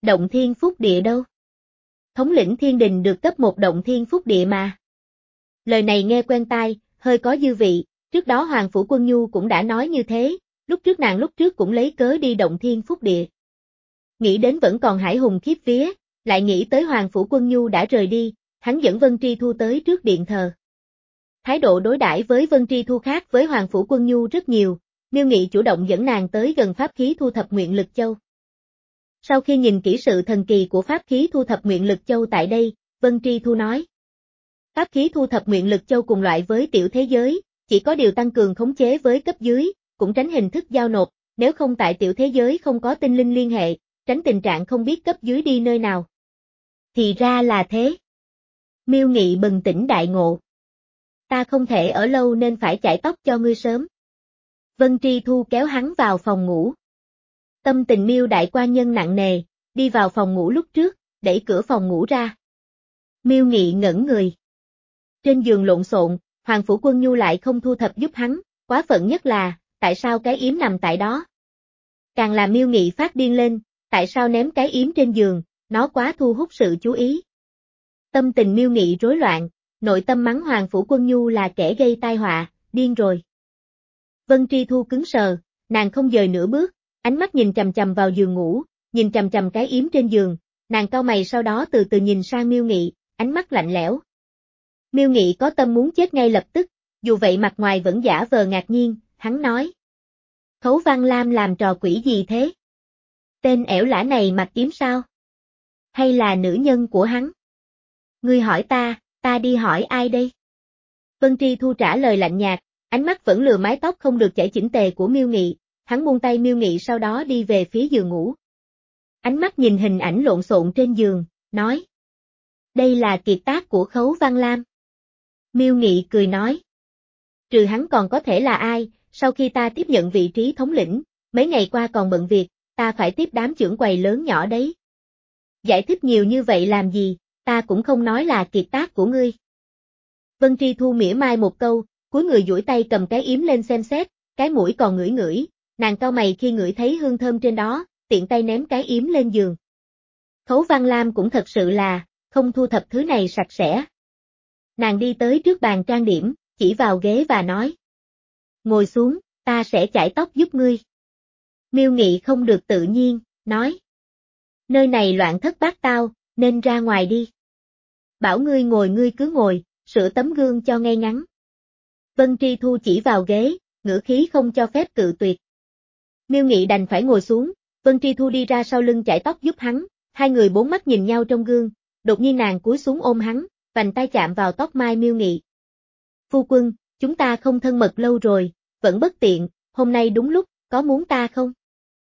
Động thiên phúc địa đâu? Thống lĩnh thiên đình được cấp một động thiên phúc địa mà. Lời này nghe quen tai, hơi có dư vị, trước đó Hoàng Phủ Quân Nhu cũng đã nói như thế, lúc trước nàng lúc trước cũng lấy cớ đi động thiên phúc địa. Nghĩ đến vẫn còn hải hùng khiếp vía, lại nghĩ tới Hoàng Phủ Quân Nhu đã rời đi, hắn dẫn Vân Tri Thu tới trước điện thờ. Thái độ đối đãi với Vân Tri Thu khác với Hoàng Phủ Quân Nhu rất nhiều, Miêu Nghị chủ động dẫn nàng tới gần pháp khí thu thập nguyện lực châu. Sau khi nhìn kỹ sự thần kỳ của pháp khí thu thập nguyện lực châu tại đây, Vân Tri Thu nói. Pháp khí thu thập nguyện lực châu cùng loại với tiểu thế giới, chỉ có điều tăng cường khống chế với cấp dưới, cũng tránh hình thức giao nộp, nếu không tại tiểu thế giới không có tinh linh liên hệ, tránh tình trạng không biết cấp dưới đi nơi nào. Thì ra là thế. Miêu Nghị bừng tỉnh đại ngộ. Ta không thể ở lâu nên phải chải tóc cho ngươi sớm. Vân Tri Thu kéo hắn vào phòng ngủ. Tâm tình Miêu đại quan nhân nặng nề, đi vào phòng ngủ lúc trước, đẩy cửa phòng ngủ ra. Miêu Nghị ngẩn người. Trên giường lộn xộn, Hoàng Phủ Quân Nhu lại không thu thập giúp hắn, quá phận nhất là, tại sao cái yếm nằm tại đó? Càng làm Miêu Nghị phát điên lên, tại sao ném cái yếm trên giường, nó quá thu hút sự chú ý. Tâm tình Miêu Nghị rối loạn, nội tâm mắng Hoàng Phủ Quân Nhu là kẻ gây tai họa, điên rồi. Vân Tri Thu cứng sờ, nàng không dời nửa bước, ánh mắt nhìn chằm chằm vào giường ngủ, nhìn chằm chằm cái yếm trên giường, nàng cau mày sau đó từ từ nhìn sang Miêu Nghị, ánh mắt lạnh lẽo. Miêu Nghị có tâm muốn chết ngay lập tức, dù vậy mặt ngoài vẫn giả vờ ngạc nhiên, hắn nói. Khấu Văn Lam làm trò quỷ gì thế? Tên ẻo lả này mặc yếm sao? Hay là nữ nhân của hắn? Ngươi hỏi ta, ta đi hỏi ai đây? Vân Tri Thu trả lời lạnh nhạt, ánh mắt vẫn lừa mái tóc không được chải chỉnh tề của Miêu Nghị, hắn buông tay Miêu Nghị sau đó đi về phía giường ngủ. Ánh mắt nhìn hình ảnh lộn xộn trên giường, nói. Đây là kiệt tác của Khấu Văn Lam. Miêu Nghị cười nói. Trừ hắn còn có thể là ai, sau khi ta tiếp nhận vị trí thống lĩnh, mấy ngày qua còn bận việc, ta phải tiếp đám trưởng quầy lớn nhỏ đấy. Giải thích nhiều như vậy làm gì, ta cũng không nói là kiệt tác của ngươi. Vân Tri Thu mỉa mai một câu, cúi người duỗi tay cầm cái yếm lên xem xét, cái mũi còn ngửi ngửi, nàng cau mày khi ngửi thấy hương thơm trên đó, tiện tay ném cái yếm lên giường. Khấu Văn Lam cũng thật sự là, không thu thập thứ này sạch sẽ. Nàng đi tới trước bàn trang điểm, chỉ vào ghế và nói. Ngồi xuống, ta sẽ chải tóc giúp ngươi. Miêu Nghị không được tự nhiên, nói. Nơi này loạn thất bát tao, nên ra ngoài đi. Bảo ngươi ngồi ngươi cứ ngồi, sửa tấm gương cho ngay ngắn. Vân Tri Thu chỉ vào ghế, ngữ khí không cho phép cự tuyệt. Miêu Nghị đành phải ngồi xuống, Vân Tri Thu đi ra sau lưng chải tóc giúp hắn, hai người bốn mắt nhìn nhau trong gương, đột nhiên nàng cúi xuống ôm hắn, vành tay chạm vào tóc mai Miêu Nghị. Phu quân, chúng ta không thân mật lâu rồi, vẫn bất tiện, hôm nay đúng lúc, có muốn ta không?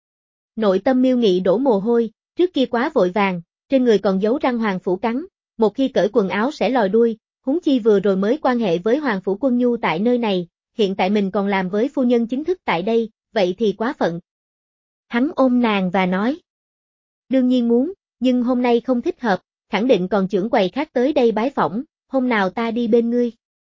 Nội tâm Miêu Nghị đổ mồ hôi, trước kia quá vội vàng, trên người còn giấu răng Hoàng Phủ cắn, một khi cởi quần áo sẽ lòi đuôi, huống chi vừa rồi mới quan hệ với Hoàng Phủ Quân Nhu tại nơi này, hiện tại mình còn làm với phu nhân chính thức tại đây, vậy thì quá phận. Hắn ôm nàng và nói. Đương nhiên muốn, nhưng hôm nay không thích hợp, khẳng định còn trưởng quầy khác tới đây bái phỏng, hôm nào ta đi bên ngươi.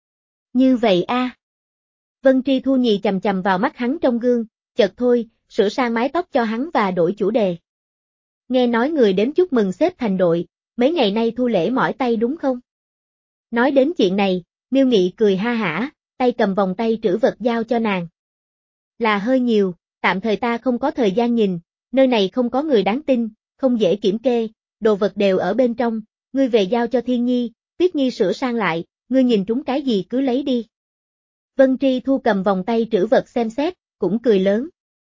Như vậy a. À. Vân Tri Thu nhì chầm chầm vào mắt hắn trong gương, chợt thôi, sửa sang mái tóc cho hắn và đổi chủ đề. Nghe nói người đến chúc mừng xếp thành đội, mấy ngày nay Thu lễ mỏi tay đúng không? Nói đến chuyện này, Miêu Nghị cười ha hả, tay cầm vòng tay trữ vật giao cho nàng. Là hơi nhiều, tạm thời ta không có thời gian nhìn, nơi này không có người đáng tin, không dễ kiểm kê, đồ vật đều ở bên trong, ngươi về giao cho Thiên Nhi, Tuyết Nhi sửa sang lại, ngươi nhìn trúng cái gì cứ lấy đi. Vân Tri Thu cầm vòng tay trữ vật xem xét, cũng cười lớn.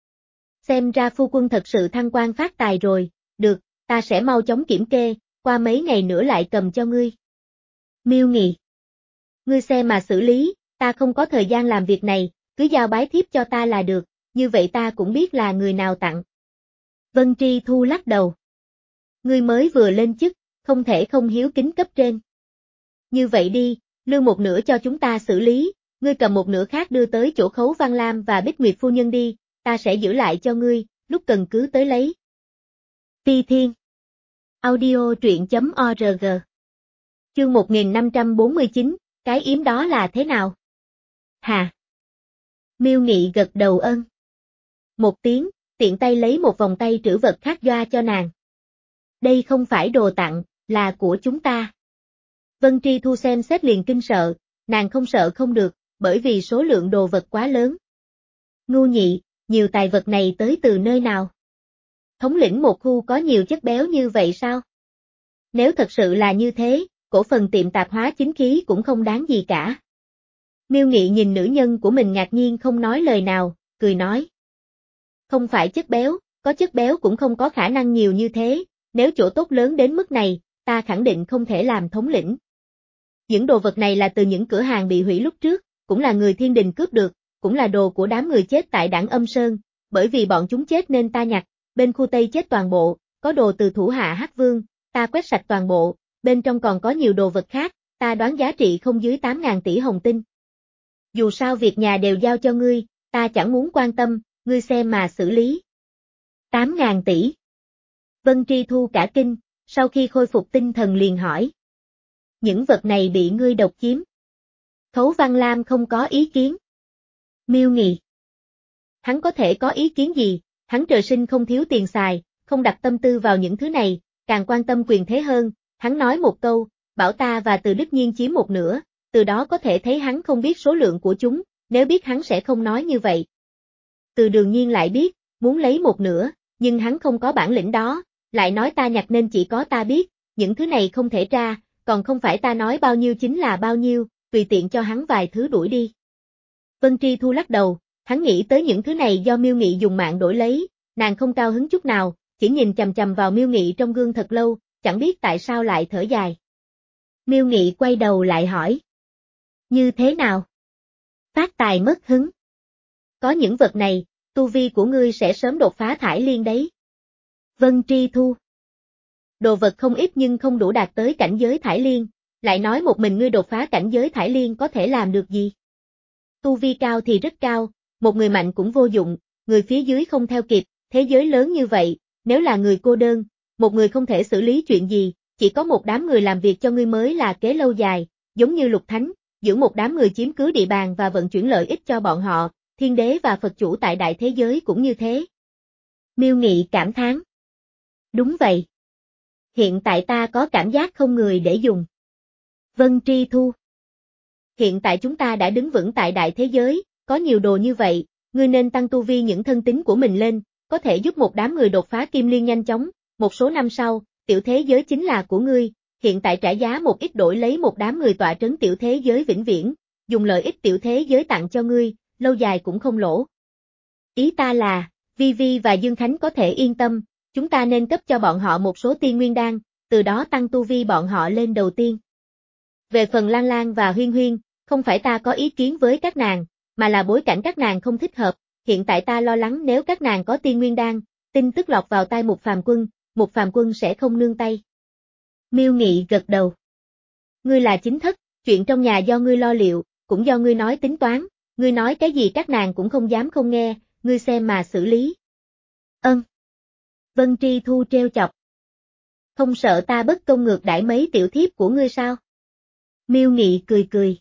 Xem ra phu quân thật sự thăng quan phát tài rồi, được, ta sẽ mau chóng kiểm kê, qua mấy ngày nữa lại cầm cho ngươi. Miêu Nghị. Ngươi xem mà xử lý, ta không có thời gian làm việc này, cứ giao bái thiếp cho ta là được, như vậy ta cũng biết là người nào tặng. Vân Tri Thu lắc đầu. Ngươi mới vừa lên chức, không thể không hiếu kính cấp trên. Như vậy đi, lưu một nửa cho chúng ta xử lý, ngươi cầm một nửa khác đưa tới chỗ Khấu Văn Lam và Bích Nguyệt phu nhân đi, ta sẽ giữ lại cho ngươi, lúc cần cứ tới lấy. Phi Thiên. Audio truyện chấm org. Chương một nghìn năm trăm bốn mươi chín, cái yếm đó là thế nào? Hà. Miêu Nghị gật đầu ân. Một tiếng, tiện tay lấy một vòng tay trữ vật khác doa cho nàng. Đây không phải đồ tặng, là của chúng ta. Vân Tri Thu xem xét liền kinh sợ, nàng không sợ không được, bởi vì số lượng đồ vật quá lớn. Ngu nhị, nhiều tài vật này tới từ nơi nào? Thống lĩnh một khu có nhiều chất béo như vậy sao? Nếu thật sự là như thế, cổ phần tiệm tạp hóa chính khí cũng không đáng gì cả. Miêu Nghị nhìn nữ nhân của mình ngạc nhiên không nói lời nào, cười nói. Không phải chất béo, có chất béo cũng không có khả năng nhiều như thế, nếu chỗ tốt lớn đến mức này, ta khẳng định không thể làm thống lĩnh. Những đồ vật này là từ những cửa hàng bị hủy lúc trước, cũng là người thiên đình cướp được, cũng là đồ của đám người chết tại Đảng Âm Sơn, bởi vì bọn chúng chết nên ta nhặt, bên khu Tây chết toàn bộ, có đồ từ thủ hạ Hắc Vương, ta quét sạch toàn bộ, bên trong còn có nhiều đồ vật khác, ta đoán giá trị không dưới tám ngàn tỷ hồng tinh. Dù sao việc nhà đều giao cho ngươi, ta chẳng muốn quan tâm, ngươi xem mà xử lý. tám ngàn tỷ. Vân Tri Thu cả kinh, sau khi khôi phục tinh thần liền hỏi. Những vật này bị ngươi độc chiếm. Khấu Văn Lam không có ý kiến. Miêu Nghị. Hắn có thể có ý kiến gì, hắn trời sinh không thiếu tiền xài, không đặt tâm tư vào những thứ này, càng quan tâm quyền thế hơn, hắn nói một câu, bảo ta và Từ Đức Nhiên chiếm một nửa, từ đó có thể thấy hắn không biết số lượng của chúng, nếu biết hắn sẽ không nói như vậy. Từ Đường Nhiên lại biết, muốn lấy một nửa, nhưng hắn không có bản lĩnh đó, lại nói ta nhặt nên chỉ có ta biết, những thứ này không thể tra, còn không phải ta nói bao nhiêu chính là bao nhiêu, tùy tiện cho hắn vài thứ đuổi đi. Vân Tri Thu lắc đầu, hắn nghĩ tới những thứ này do Miêu Nghị dùng mạng đổi lấy, nàng không cao hứng chút nào, chỉ nhìn chằm chằm vào Miêu Nghị trong gương thật lâu, chẳng biết tại sao lại thở dài. Miêu Nghị quay đầu lại hỏi. Như thế nào? Phát tài mất hứng. Có những vật này, tu vi của ngươi sẽ sớm đột phá thải liên đấy. Vân Tri Thu. Đồ vật không ít nhưng không đủ đạt tới cảnh giới thải liên, lại nói một mình ngươi đột phá cảnh giới thải liên có thể làm được gì? Tu vi cao thì rất cao, một người mạnh cũng vô dụng, người phía dưới không theo kịp, thế giới lớn như vậy, nếu là người cô đơn, một người không thể xử lý chuyện gì, chỉ có một đám người làm việc cho ngươi mới là kế lâu dài, giống như Lục Thánh, giữ một đám người chiếm cứ địa bàn và vận chuyển lợi ích cho bọn họ, Thiên Đế và Phật chủ tại đại thế giới cũng như thế. Miêu Nghị cảm thán. Đúng vậy. Hiện tại ta có cảm giác không người để dùng. Vân Tri Thu. Hiện tại chúng ta đã đứng vững tại đại thế giới, có nhiều đồ như vậy, ngươi nên tăng tu vi những thân tín của mình lên, có thể giúp một đám người đột phá kim liên nhanh chóng, một số năm sau, tiểu thế giới chính là của ngươi, hiện tại trả giá một ít đổi lấy một đám người tọa trấn tiểu thế giới vĩnh viễn, dùng lợi ích tiểu thế giới tặng cho ngươi, lâu dài cũng không lỗ. Ý ta là, Vi Vi và Dương Khánh có thể yên tâm, chúng ta nên cấp cho bọn họ một số tiên nguyên đan, từ đó tăng tu vi bọn họ lên đầu tiên. Về phần Lan Lan và Huyên Huyên, không phải ta có ý kiến với các nàng, mà là bối cảnh các nàng không thích hợp, hiện tại ta lo lắng nếu các nàng có tiên nguyên đan, tin tức lọt vào tai Mục Phàm Quân, Mục Phàm Quân sẽ không nương tay. Miêu Nghị gật đầu. Ngươi là chính thất, chuyện trong nhà do ngươi lo liệu, cũng do ngươi nói tính toán, ngươi nói cái gì các nàng cũng không dám không nghe, ngươi xem mà xử lý. Ân. Vân Tri Thu treo chọc. Không sợ ta bất công ngược đãi mấy tiểu thiếp của ngươi sao? Miêu Nghị cười cười.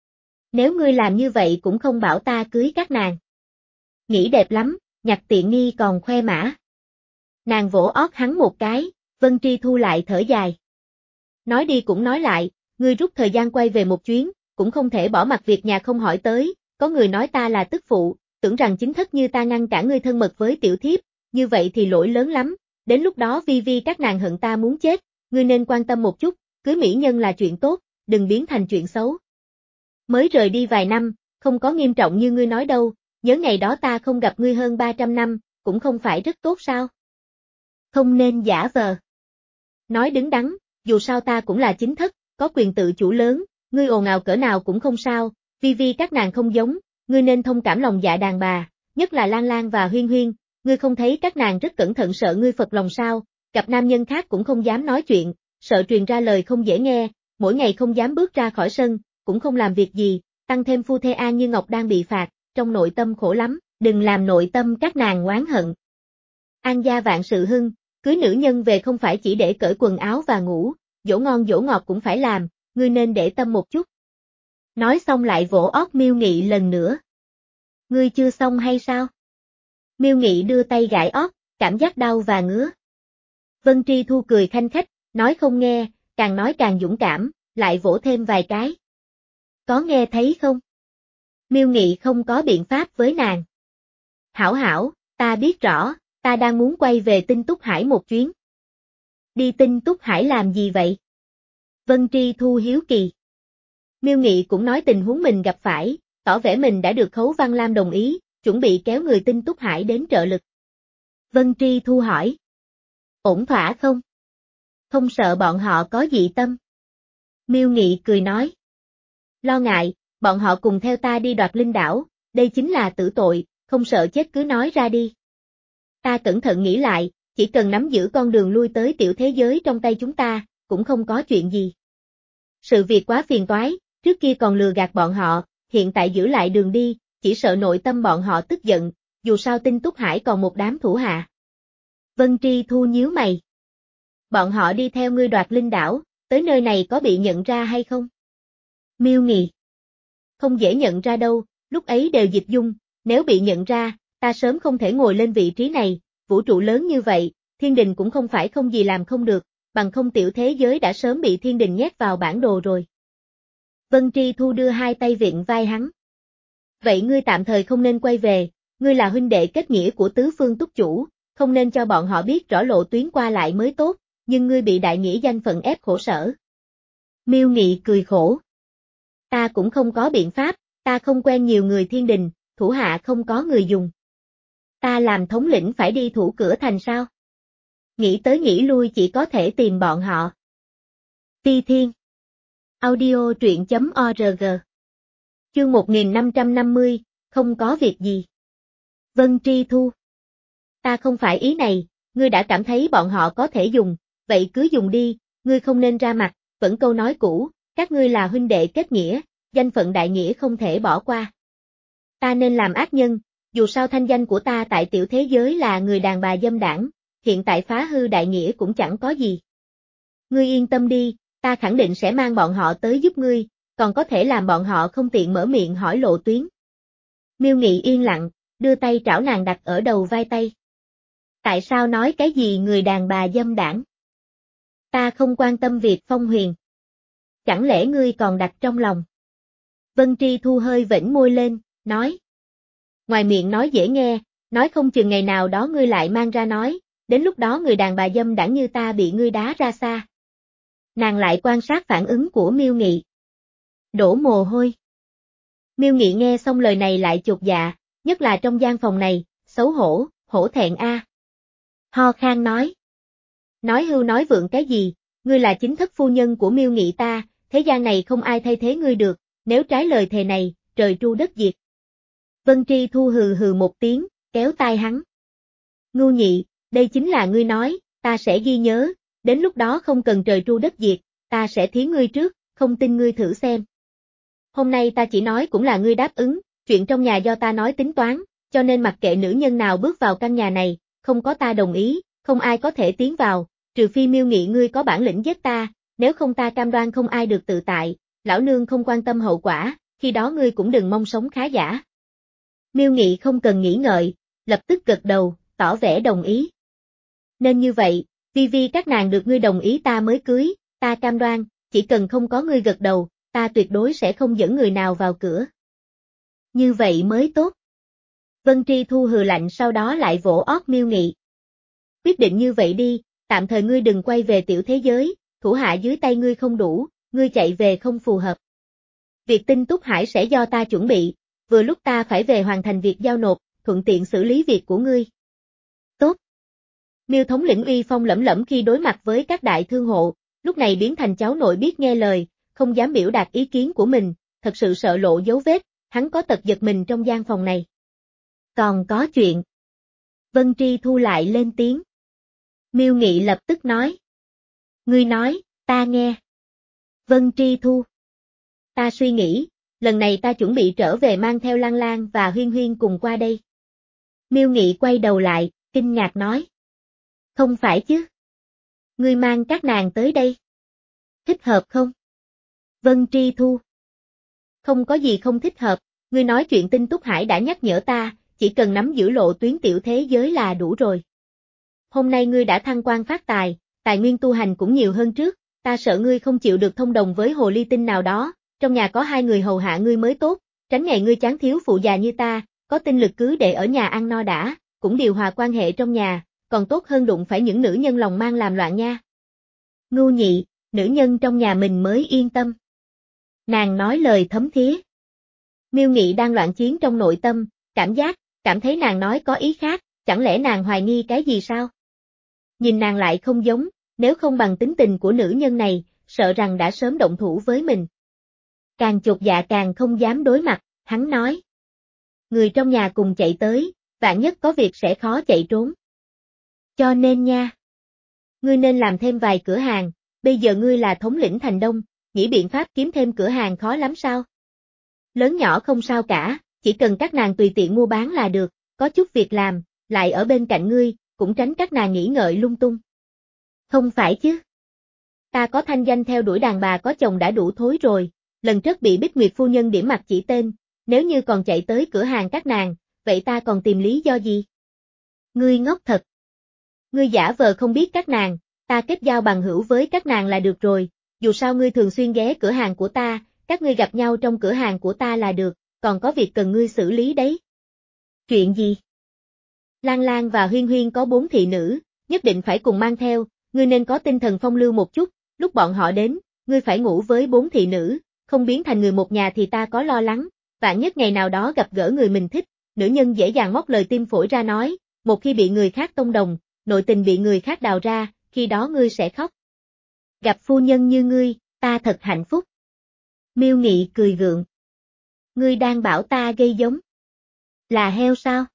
Nếu ngươi làm như vậy cũng không bảo ta cưới các nàng. Nghĩ đẹp lắm, nhặt tiện nghi còn khoe mã. Nàng vỗ ót hắn một cái, Vân Tri Thu lại thở dài. Nói đi cũng nói lại, ngươi rút thời gian quay về một chuyến, cũng không thể bỏ mặc việc nhà không hỏi tới, có người nói ta là tức phụ, tưởng rằng chính thất như ta ngăn cản ngươi thân mật với tiểu thiếp, như vậy thì lỗi lớn lắm, đến lúc đó Vi Vi các nàng hận ta muốn chết, ngươi nên quan tâm một chút, cưới mỹ nhân là chuyện tốt, đừng biến thành chuyện xấu. Mới rời đi vài năm, không có nghiêm trọng như ngươi nói đâu, nhớ ngày đó ta không gặp ngươi hơn ba trăm năm, cũng không phải rất tốt sao? Không nên giả vờ. Nói đứng đắn, dù sao ta cũng là chính thất, có quyền tự chủ lớn, ngươi ồn ào cỡ nào cũng không sao, Vi Vi các nàng không giống, ngươi nên thông cảm lòng dạ đàn bà, nhất là Lan Lan và Huyên Huyên, ngươi không thấy các nàng rất cẩn thận sợ ngươi phật lòng sao, gặp nam nhân khác cũng không dám nói chuyện, sợ truyền ra lời không dễ nghe, mỗi ngày không dám bước ra khỏi sân, cũng không làm việc gì, tăng thêm phu thê An Như Ngọc đang bị phạt, trong nội tâm khổ lắm, đừng làm nội tâm các nàng oán hận. An gia vạn sự hưng, cưới nữ nhân về không phải chỉ để cởi quần áo và ngủ, dỗ ngon dỗ ngọt cũng phải làm, ngươi nên để tâm một chút. Nói xong lại vỗ ót Miêu Nghị lần nữa. Ngươi chưa xong hay sao? Miêu Nghị đưa tay gãi ót, cảm giác đau và ngứa. Vân Tri Thu cười khanh khách, nói không nghe, càng nói càng dũng cảm, lại vỗ thêm vài cái. Có nghe thấy không? Miêu Nghị không có biện pháp với nàng. Hảo hảo, ta biết rõ, ta đang muốn quay về Tinh Túc Hải một chuyến. Đi Tinh Túc Hải làm gì vậy? Vân Tri Thu hiếu kỳ. Miêu Nghị cũng nói tình huống mình gặp phải, tỏ vẻ mình đã được Khấu Văn Lam đồng ý, chuẩn bị kéo người Tinh Túc Hải đến trợ lực. Vân Tri Thu hỏi. Ổn thỏa không? Không sợ bọn họ có dị tâm? Miêu Nghị cười nói. Lo ngại, bọn họ cùng theo ta đi đoạt linh đảo, đây chính là tử tội, không sợ chết cứ nói ra đi. Ta cẩn thận nghĩ lại, chỉ cần nắm giữ con đường lui tới tiểu thế giới trong tay chúng ta, cũng không có chuyện gì. Sự việc quá phiền toái, trước kia còn lừa gạt bọn họ, hiện tại giữ lại đường đi, chỉ sợ nội tâm bọn họ tức giận, dù sao Tinh Túc Hải còn một đám thủ hạ. Vân Tri Thu nhíu mày. Bọn họ đi theo ngươi đoạt linh đảo, tới nơi này có bị nhận ra hay không? Miêu Nghị. Không dễ nhận ra đâu, lúc ấy đều dịch dung, nếu bị nhận ra, ta sớm không thể ngồi lên vị trí này, vũ trụ lớn như vậy, thiên đình cũng không phải không gì làm không được, bằng không tiểu thế giới đã sớm bị thiên đình nhét vào bản đồ rồi. Vân Tri Thu đưa hai tay viện vai hắn. Vậy ngươi tạm thời không nên quay về, ngươi là huynh đệ kết nghĩa của tứ phương túc chủ, không nên cho bọn họ biết rõ lộ tuyến qua lại mới tốt, nhưng ngươi bị đại nghĩa danh phận ép khổ sở. Miêu Nghị cười khổ. Ta cũng không có biện pháp, ta không quen nhiều người thiên đình, thủ hạ không có người dùng. Ta làm thống lĩnh phải đi thủ cửa thành sao? Nghĩ tới nghĩ lui chỉ có thể tìm bọn họ. Ti Thiên. Audio truyện chấm org. Chương một nghìn năm trăm năm mươi, không có việc gì. Vân Tri Thu. Ta không phải ý này, ngươi đã cảm thấy bọn họ có thể dùng, vậy cứ dùng đi, ngươi không nên ra mặt, vẫn câu nói cũ, các ngươi là huynh đệ kết nghĩa, danh phận đại nghĩa không thể bỏ qua. Ta nên làm ác nhân, dù sao thanh danh của ta tại tiểu thế giới là người đàn bà dâm đảng, hiện tại phá hư đại nghĩa cũng chẳng có gì. Ngươi yên tâm đi, ta khẳng định sẽ mang bọn họ tới giúp ngươi, còn có thể làm bọn họ không tiện mở miệng hỏi lộ tuyến. Miêu Nghị yên lặng, đưa tay trảo nàng đặt ở đầu vai tay. Tại sao nói cái gì người đàn bà dâm đảng? Ta không quan tâm việc Phong Huyền. Chẳng lẽ ngươi còn đặt trong lòng? Vân Tri Thu hơi vểnh môi lên, nói. Ngoài miệng nói dễ nghe, nói không chừng ngày nào đó ngươi lại mang ra nói, đến lúc đó người đàn bà dâm đảng như ta bị ngươi đá ra xa. Nàng lại quan sát phản ứng của Miêu Nghị. Đổ mồ hôi. Miêu Nghị nghe xong lời này lại chột dạ, nhất là trong gian phòng này, xấu hổ, hổ thẹn a. Ho khan nói. Nói hưu nói vượng cái gì, ngươi là chính thất phu nhân của Miêu Nghị ta, thế gian này không ai thay thế ngươi được, nếu trái lời thề này, trời tru đất diệt. Vân Tri Thu hừ hừ một tiếng, kéo tai hắn. Ngu nhị, đây chính là ngươi nói, ta sẽ ghi nhớ, đến lúc đó không cần trời tru đất diệt, ta sẽ thiến ngươi trước, không tin ngươi thử xem. Hôm nay ta chỉ nói cũng là ngươi đáp ứng, chuyện trong nhà do ta nói tính toán, cho nên mặc kệ nữ nhân nào bước vào căn nhà này, không có ta đồng ý, không ai có thể tiến vào, trừ phi Miêu Nghị ngươi có bản lĩnh giết ta, nếu không ta cam đoan không ai được tự tại, lão nương không quan tâm hậu quả, khi đó ngươi cũng đừng mong sống khá giả. Miêu Nghị không cần nghĩ ngợi, lập tức gật đầu, tỏ vẻ đồng ý. Nên như vậy, vi vi các nàng được ngươi đồng ý ta mới cưới, ta cam đoan, chỉ cần không có ngươi gật đầu, ta tuyệt đối sẽ không dẫn người nào vào cửa. Như vậy mới tốt. Vân Tri Thu hừ lạnh sau đó lại vỗ ót Miêu Nghị. Quyết định như vậy đi, tạm thời ngươi đừng quay về tiểu thế giới, thủ hạ dưới tay ngươi không đủ, ngươi chạy về không phù hợp. Việc Tinh Túc Hải sẽ do ta chuẩn bị, vừa lúc ta phải về hoàn thành việc giao nộp, thuận tiện xử lý việc của ngươi. Tốt. Miêu thống lĩnh uy phong lẫm lẫm khi đối mặt với các đại thương hộ, lúc này biến thành cháu nội biết nghe lời, không dám biểu đạt ý kiến của mình, thật sự sợ lộ dấu vết, hắn có tật giật mình trong gian phòng này. Còn có chuyện. Vân Tri Thu lại lên tiếng. Miêu Nghị lập tức nói. Ngươi nói, ta nghe. Vân Tri Thu. Ta suy nghĩ, lần này ta chuẩn bị trở về mang theo Lan Lan và Huyên Huyên cùng qua đây. Miêu Nghị quay đầu lại, kinh ngạc nói. Không phải chứ. Ngươi mang các nàng tới đây. Thích hợp không? Vân Tri Thu. Không có gì không thích hợp, ngươi nói chuyện Tinh Túc Hải đã nhắc nhở ta, chỉ cần nắm giữ lộ tuyến tiểu thế giới là đủ rồi. hôm nay ngươi đã thăng quan phát tài, tài nguyên tu hành cũng nhiều hơn trước, ta sợ ngươi không chịu được thông đồng với hồ ly tinh nào đó, trong nhà có hai người hầu hạ ngươi mới tốt, tránh ngày ngươi chán thiếu phụ già như ta, có tinh lực cứ để ở nhà ăn no đã, cũng điều hòa quan hệ trong nhà, còn tốt hơn đụng phải những nữ nhân lòng mang làm loạn nha. Ngưu Nhị, nữ nhân trong nhà mình mới yên tâm. Nàng nói lời thấm thía. Miêu Nghị đang loạn chiến trong nội tâm, cảm giác, cảm thấy nàng nói có ý khác, chẳng lẽ nàng hoài nghi cái gì sao? Nhìn nàng lại không giống, nếu không bằng tính tình của nữ nhân này, sợ rằng đã sớm động thủ với mình. Càng chột dạ càng không dám đối mặt, hắn nói. Người trong nhà cùng chạy tới, vạn nhất có việc sẽ khó chạy trốn. Cho nên nha. Ngươi nên làm thêm vài cửa hàng, bây giờ ngươi là thống lĩnh thành Đông, nghĩ biện pháp kiếm thêm cửa hàng khó lắm sao? Lớn nhỏ không sao cả, chỉ cần các nàng tùy tiện mua bán là được, có chút việc làm, lại ở bên cạnh ngươi, cũng tránh các nàng nghĩ ngợi lung tung. Không phải chứ. Ta có thanh danh theo đuổi đàn bà có chồng đã đủ thối rồi, lần trước bị Bích Nguyệt phu nhân điểm mặt chỉ tên, nếu như còn chạy tới cửa hàng các nàng, vậy ta còn tìm lý do gì? Ngươi ngốc thật. Ngươi giả vờ không biết các nàng, ta kết giao bằng hữu với các nàng là được rồi, dù sao ngươi thường xuyên ghé cửa hàng của ta, các ngươi gặp nhau trong cửa hàng của ta là được, còn có việc cần ngươi xử lý đấy. Chuyện gì? Lan Lan và Huyên Huyên có bốn thị nữ, nhất định phải cùng mang theo, ngươi nên có tinh thần phong lưu một chút, lúc bọn họ đến, ngươi phải ngủ với bốn thị nữ, không biến thành người một nhà thì ta có lo lắng, vạn nhất ngày nào đó gặp gỡ người mình thích, nữ nhân dễ dàng móc lời tim phổi ra nói, một khi bị người khác tông đồng, nội tình bị người khác đào ra, khi đó ngươi sẽ khóc. Gặp phu nhân như ngươi, ta thật hạnh phúc. Miêu Nghị cười gượng. Ngươi đang bảo ta gây giống. Là heo sao?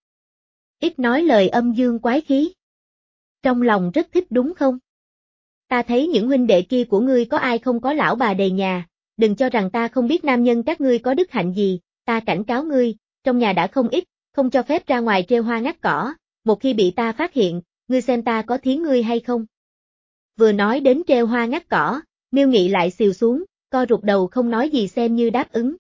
Ít nói lời âm dương quái khí. Trong lòng rất thích đúng không? Ta thấy những huynh đệ kia của ngươi có ai không có lão bà đầy nhà, đừng cho rằng ta không biết nam nhân các ngươi có đức hạnh gì, ta cảnh cáo ngươi, trong nhà đã không ít, không cho phép ra ngoài trêu hoa ngắt cỏ, một khi bị ta phát hiện, ngươi xem ta có thiến ngươi hay không? Vừa nói đến trêu hoa ngắt cỏ, Miêu Nghị lại xìu xuống, co rụt đầu không nói gì xem như đáp ứng.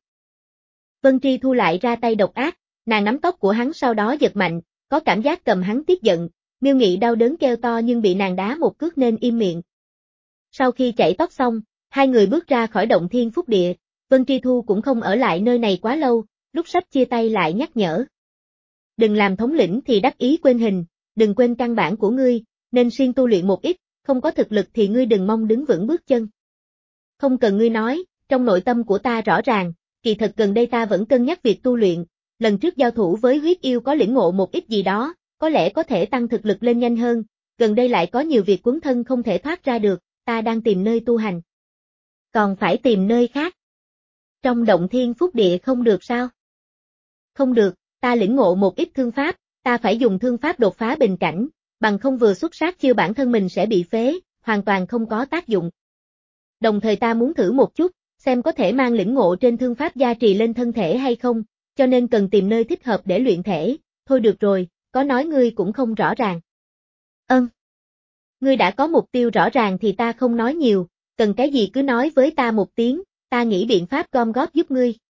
Vân Tri Thu lại ra tay độc ác, nàng nắm tóc của hắn sau đó giật mạnh, có cảm giác cầm hắn tiếc giận, Miêu Nghị đau đớn kêu to nhưng bị nàng đá một cước nên im miệng. Sau khi chảy tóc xong, hai người bước ra khỏi động thiên phúc địa, Vân Tri Thu cũng không ở lại nơi này quá lâu, lúc sắp chia tay lại nhắc nhở. Đừng làm thống lĩnh thì đắc ý quên hình, đừng quên căn bản của ngươi, nên siêng tu luyện một ít, không có thực lực thì ngươi đừng mong đứng vững bước chân. Không cần ngươi nói, trong nội tâm của ta rõ ràng, kỳ thật gần đây ta vẫn cân nhắc việc tu luyện, lần trước giao thủ với huyết yêu có lĩnh ngộ một ít gì đó, có lẽ có thể tăng thực lực lên nhanh hơn, gần đây lại có nhiều việc quấn thân không thể thoát ra được, ta đang tìm nơi tu hành. Còn phải tìm nơi khác. Trong động thiên phúc địa không được sao? Không được, ta lĩnh ngộ một ít thương pháp, ta phải dùng thương pháp đột phá bình cảnh, bằng không vừa xuất sát chiêu bản thân mình sẽ bị phế, hoàn toàn không có tác dụng. Đồng thời ta muốn thử một chút, xem có thể mang lĩnh ngộ trên thương pháp gia trì lên thân thể hay không, cho nên cần tìm nơi thích hợp để luyện thể, thôi được rồi, có nói ngươi cũng không rõ ràng. Ơn. Ngươi đã có mục tiêu rõ ràng thì ta không nói nhiều, cần cái gì cứ nói với ta một tiếng, ta nghĩ biện pháp gom góp giúp ngươi.